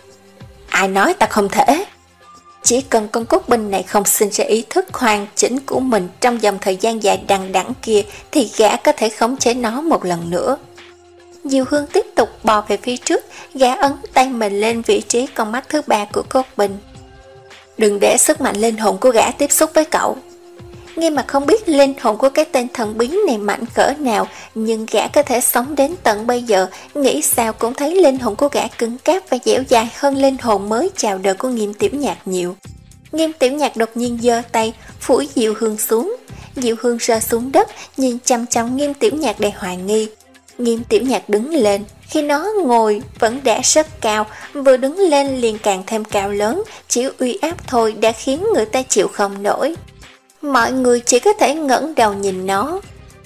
Ai nói ta không thể? Chỉ cần con cốt bình này không sinh ra ý thức hoàn chỉnh của mình trong dòng thời gian dài đằng đẵng kia thì gã có thể khống chế nó một lần nữa. Diệu Hương tiếp tục bò về phía trước, gã ấn tay mình lên vị trí con mắt thứ ba của cốt bình. Đừng để sức mạnh linh hồn của gã tiếp xúc với cậu. Nghiêm mà không biết linh hồn của cái tên thần bí này mạnh cỡ nào, nhưng gã có thể sống đến tận bây giờ, nghĩ sao cũng thấy linh hồn của gã cứng cáp và dẻo dai hơn linh hồn mới chào đời của Nghiêm Tiểu Nhạc nhiều. Nghiêm Tiểu Nhạc đột nhiên giơ tay, phủi Diệu Hương xuống. Diệu Hương rơi xuống đất, nhìn chăm chăm Nghiêm Tiểu Nhạc đầy hoài nghi. Nghiêm Tiểu Nhạc đứng lên, khi nó ngồi vẫn đã rất cao, vừa đứng lên liền càng thêm cao lớn, chỉ uy áp thôi đã khiến người ta chịu không nổi. Mọi người chỉ có thể ngẩng đầu nhìn nó.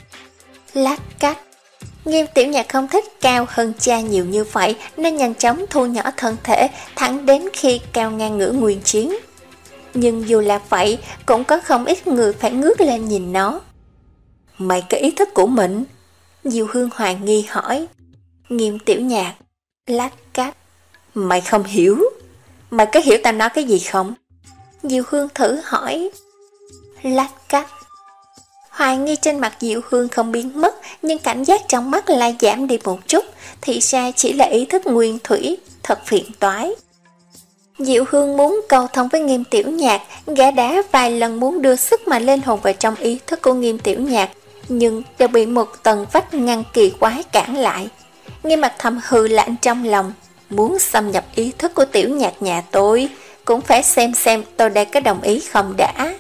Lách cách. Nghiêm Tiểu Nhạc không thích cao hơn cha nhiều như vậy nên nhanh chóng thu nhỏ thân thể thẳng đến khi cao ngang ngửa nguyên chiến. Nhưng dù là vậy, cũng có không ít người phải ngước lên nhìn nó. Mày có ý thức của mình? Diệu Hương hoài nghi hỏi. Nghiêm Tiểu Nhạc lách cách. Mày không hiểu. Mày có hiểu tao nói cái gì không? Diệu Hương thử hỏi. Lách cách. Hoài nghi trên mặt Diệu Hương không biến mất, nhưng cảnh giác trong mắt lại giảm đi một chút, thì ra chỉ là ý thức nguyên thủy, thật phiền toái. Diệu Hương muốn cầu thông với Nghiêm Tiểu Nhạc, gã đã vài lần muốn đưa sức mạnh linh hồn vào trong ý thức của Nghiêm Tiểu Nhạc, nhưng đều bị một tầng vách ngăn kỳ quái cản lại. Nghiêm mặt thầm hừ lạnh trong lòng, muốn xâm nhập ý thức của Tiểu Nhạc nhà tôi, cũng phải xem xem tôi đây có đồng ý không đã.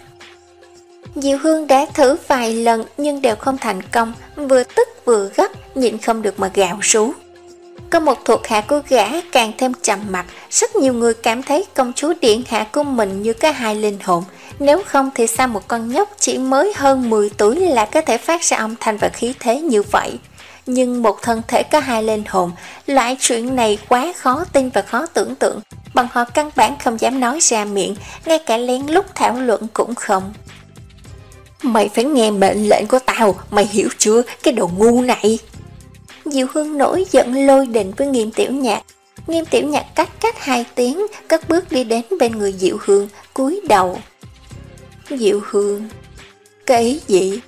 Diệu Hương đã thử vài lần nhưng đều không thành công, vừa tức vừa gấp, nhịn không được mà gào rú. Có một thuộc hạ của gã càng thêm trầm mặc, rất nhiều người cảm thấy công chúa điện hạ của mình như có hai linh hồn, nếu không thì sao một con nhóc chỉ mới hơn mười tuổi là có thể phát ra âm thanh và khí thế như vậy. Nhưng một thân thể có hai linh hồn, loại chuyện này quá khó tin và khó tưởng tượng, bọn họ căn bản không dám nói ra miệng, ngay cả lén lút thảo luận cũng không. Mày phải nghe mệnh lệnh của tao, mày hiểu chưa, cái đồ ngu này. Diệu Hương nổi giận lôi đình với Nghiêm Tiểu Nhạc. Nghiêm Tiểu Nhạc cách cách hai tiếng, cất bước đi đến bên người Diệu Hương, cúi đầu. Diệu Hương, cái ý gì?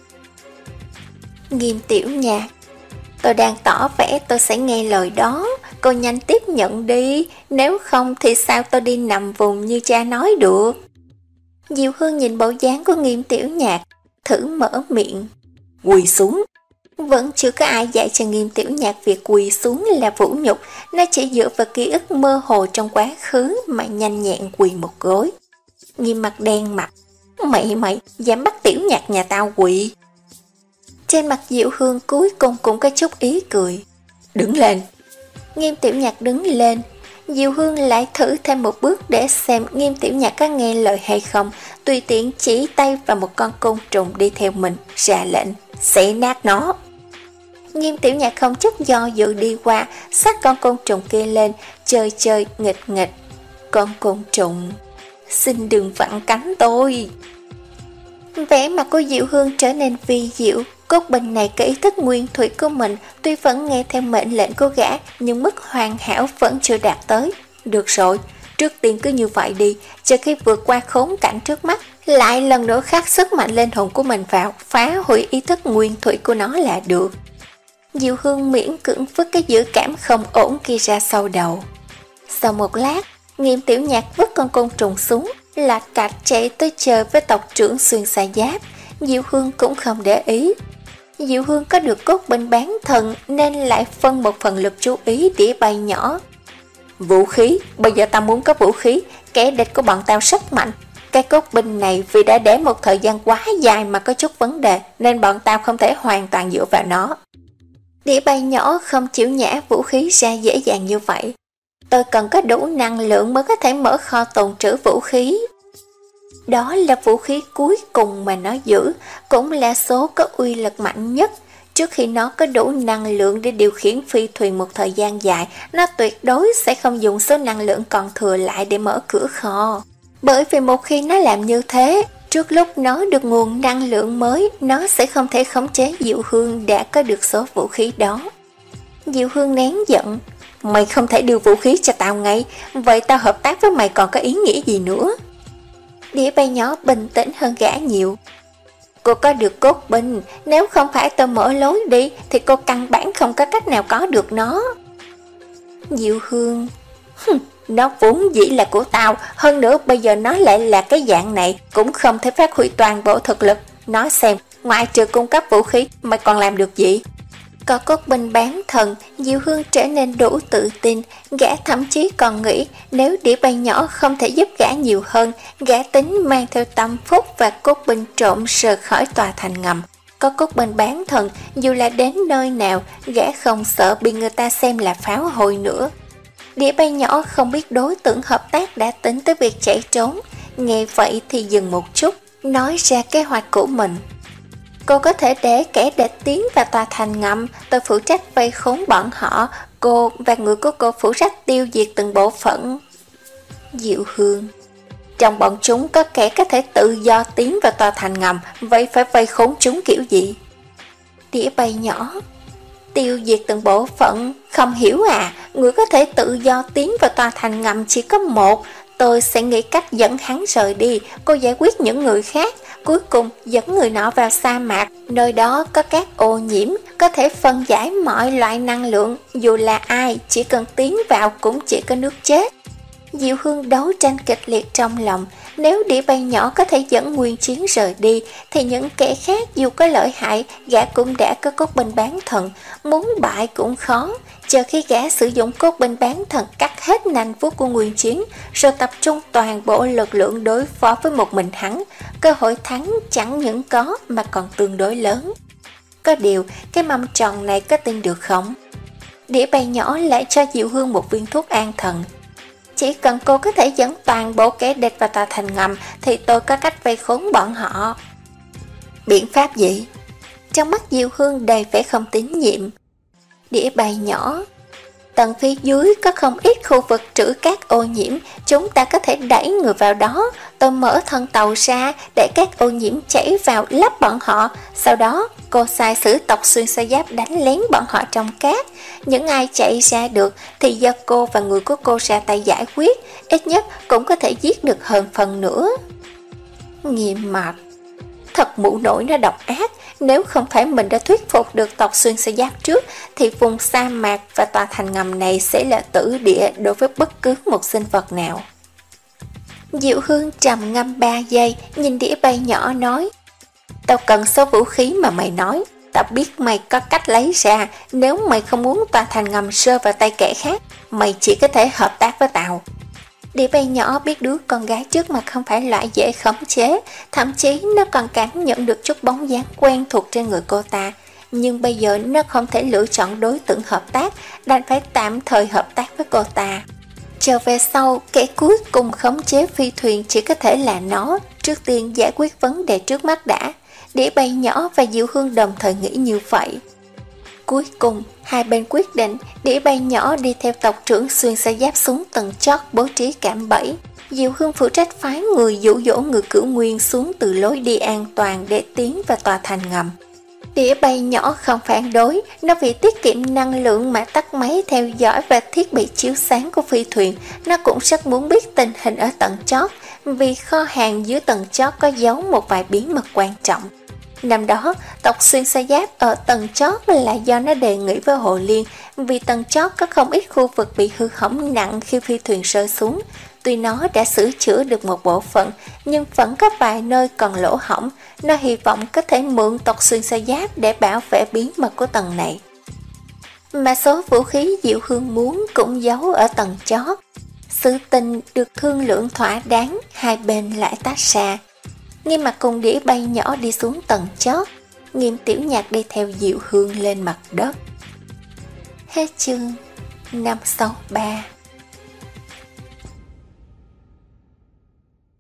Nghiêm Tiểu Nhạc, tôi đang tỏ vẻ tôi sẽ nghe lời đó, cô nhanh tiếp nhận đi, nếu không thì sao tôi đi nằm vùng như cha nói được. Diệu Hương nhìn bộ dáng của Nghiêm Tiểu Nhạc, thử mở miệng. Quỳ xuống. Vẫn chưa có ai dạy cho Nghiêm Tiểu Nhạc việc quỳ xuống là vũ nhục, nó chỉ dựa vào ký ức mơ hồ trong quá khứ mà nhanh nhẹn quỳ một gối. Nghiêm mặt đen mặt. Mày mày, dám bắt Tiểu Nhạc nhà tao quỳ. Trên mặt Diệu Hương cuối cùng cũng có chút ý cười. Đứng lên. Nghiêm Tiểu Nhạc đứng lên. Diệu Hương lại thử thêm một bước để xem Nghiêm Tiểu Nhạc có nghe lời hay không, tùy tiện chỉ tay vào một con côn trùng đi theo mình, ra lệnh, xé nát nó. Nghiêm Tiểu Nhạc không chút do dự đi qua, xách con côn trùng kia lên, chơi chơi nghịch nghịch. Con côn trùng, xin đừng vặn cánh tôi. Vẻ mặt của Diệu Hương trở nên vi diệu. Cốt bình này có ý thức nguyên thủy của mình, tuy vẫn nghe theo mệnh lệnh của gã, nhưng mức hoàn hảo vẫn chưa đạt tới. Được rồi, trước tiên cứ như vậy đi, chờ khi vượt qua khốn cảnh trước mắt, lại lần nữa khắc sức mạnh linh hồn của mình vào, phá hủy ý thức nguyên thủy của nó là được. Diệu Hương miễn cưỡng vứt cái dự cảm không ổn kia ra sau đầu. Sau một lát, Nghiêm Tiểu Nhạc vứt con côn trùng xuống, lạch cạch chạy tới chơi với tộc trưởng xuyên xa giáp. Diệu Hương cũng không để ý. Diệu Hương có được cốt binh bán thần nên lại phân một phần lực chú ý đĩa bay nhỏ. Vũ khí, bây giờ tao muốn có vũ khí, kẻ địch của bọn tao rất mạnh. Cái cốt binh này vì đã để một thời gian quá dài mà có chút vấn đề nên bọn tao không thể hoàn toàn dựa vào nó. Đĩa bay nhỏ không chịu nhả vũ khí ra dễ dàng như vậy. Tôi cần có đủ năng lượng mới có thể mở kho tồn trữ vũ khí. Đó là vũ khí cuối cùng mà nó giữ, cũng là số có uy lực mạnh nhất. Trước khi nó có đủ năng lượng để điều khiển phi thuyền một thời gian dài, nó tuyệt đối sẽ không dùng số năng lượng còn thừa lại để mở cửa kho. Bởi vì một khi nó làm như thế, trước lúc nó được nguồn năng lượng mới, nó sẽ không thể khống chế Diệu Hương đã có được số vũ khí đó. Diệu Hương nén giận. Mày không thể đưa vũ khí cho tao ngay, vậy tao hợp tác với mày còn có ý nghĩa gì nữa? Đĩa bay nhỏ bình tĩnh hơn gã nhiều. Cô có được cốt binh, nếu không phải tôi mở lối đi thì cô căn bản không có cách nào có được nó. Diệu Hương, nó vốn dĩ là của tao, hơn nữa bây giờ nó lại là cái dạng này, cũng không thể phát huy toàn bộ thực lực. nói xem, ngoại trừ cung cấp vũ khí, mày còn làm được gì? Có cốt binh bán thần, Diệu Hương trở nên đủ tự tin, gã thậm chí còn nghĩ nếu đĩa bay nhỏ không thể giúp gã nhiều hơn, gã tính mang theo Tâm Phúc và cốt binh trộm rời khỏi tòa thành ngầm. Có cốt binh bán thần, dù là đến nơi nào, gã không sợ bị người ta xem là pháo hôi nữa. Đĩa bay nhỏ không biết đối tượng hợp tác đã tính tới việc chạy trốn, nghe vậy thì dừng một chút, nói ra kế hoạch của mình. Cô có thể để kẻ địch tiến vào tòa thành ngầm, tôi phụ trách vây khốn bọn họ, cô và người của cô phụ trách tiêu diệt từng bộ phận. Diệu Hương: trong bọn chúng có kẻ có thể tự do tiến vào tòa thành ngầm, vậy phải vây khốn chúng kiểu gì? Đĩa bay nhỏ: tiêu diệt từng bộ phận, không hiểu à, người có thể tự do tiến vào tòa thành ngầm chỉ có một, tôi sẽ nghĩ cách dẫn hắn rời đi, cô giải quyết những người khác, cuối cùng dẫn người nọ vào sa mạc, nơi đó có các ô nhiễm, có thể phân giải mọi loại năng lượng, dù là ai, chỉ cần tiến vào cũng chỉ có nước chết. Diệu Hương đấu tranh kịch liệt trong lòng, nếu đĩa bay nhỏ có thể dẫn Nguyên Chiến rời đi, thì những kẻ khác dù có lợi hại, gã cũng đã có cốt binh bán thần, muốn bại cũng khó. Chờ khi gã sử dụng cốt binh bán thần cắt hết nanh vuốt của Nguyên Chiến, rồi tập trung toàn bộ lực lượng đối phó với một mình hắn, cơ hội thắng chẳng những có mà còn tương đối lớn. Có điều, cái mâm tròn này có tin được không? Đĩa bay nhỏ lại cho Diệu Hương một viên thuốc an thần. Chỉ cần cô có thể dẫn toàn bộ kẻ địch vào tòa thành ngầm thì tôi có cách vây khốn bọn họ. Biện pháp gì? Trong mắt Diệu Hương đầy vẻ không tín nhiệm. Đĩa bay nhỏ: tầng phía dưới có không ít khu vực trữ cát ô nhiễm, chúng ta có thể đẩy người vào đó, tôi mở thân tàu ra để các ô nhiễm chảy vào lấp bọn họ, sau đó cô sai sử tộc xuyên sa giáp đánh lén bọn họ trong cát, những ai chạy ra được thì do cô và người của cô ra tay giải quyết, ít nhất cũng có thể giết được hơn phần nữa. Nghiêm mặt: thật mụ nổi nó độc ác, nếu không phải mình đã thuyết phục được tộc xuyên sa giáp trước thì vùng sa mạc và tòa thành ngầm này sẽ là tử địa đối với bất cứ một sinh vật nào. Diệu Hương trầm ngâm ba giây, nhìn đĩa bay nhỏ nói: tao cần số vũ khí mà mày nói, tao biết mày có cách lấy ra, nếu mày không muốn tòa thành ngầm rơi vào tay kẻ khác, mày chỉ có thể hợp tác với tao. Đĩa bay nhỏ biết đứa con gái trước mặt không phải loại dễ khống chế, thậm chí nó còn cảm nhận được chút bóng dáng quen thuộc trên người cô ta. Nhưng bây giờ nó không thể lựa chọn đối tượng hợp tác, đành phải tạm thời hợp tác với cô ta. Trở về sau, kẻ cuối cùng khống chế phi thuyền chỉ có thể là nó, trước tiên giải quyết vấn đề trước mắt đã. Đĩa bay nhỏ và Diệu Hương đồng thời nghĩ như vậy. Cuối cùng, hai bên quyết định đĩa bay nhỏ đi theo tộc trưởng xuyên sa giáp xuống tầng chót bố trí cạm bẫy. Diệu Hương phụ trách phái người dụ dỗ người Cửu Nguyên xuống từ lối đi an toàn để tiến vào tòa thành ngầm. Đĩa bay nhỏ không phản đối, nó vì tiết kiệm năng lượng mà tắt máy theo dõi và thiết bị chiếu sáng của phi thuyền. Nó cũng rất muốn biết tình hình ở tầng chót, vì kho hàng dưới tầng chót có giấu một vài bí mật quan trọng. Năm đó, tộc xuyên sa giáp ở tầng chót là do nó đề nghị với Hồ Liên, vì tầng chót có không ít khu vực bị hư hỏng nặng khi phi thuyền rơi xuống. Tuy nó đã sửa chữa được một bộ phận, nhưng vẫn có vài nơi còn lỗ hỏng. Nó hy vọng có thể mượn tộc xuyên sa giáp để bảo vệ bí mật của tầng này. Mà số vũ khí Diệu Hương muốn cũng giấu ở tầng chót. Sự tình được thương lượng thỏa đáng, hai bên lại tách ra. Nghiêm Mặt cùng đĩa bay nhỏ đi xuống tầng chót, Nghiêm Tiểu Nhạc đi theo Diệu Hương lên mặt đất. Hết chương năm sáu ba.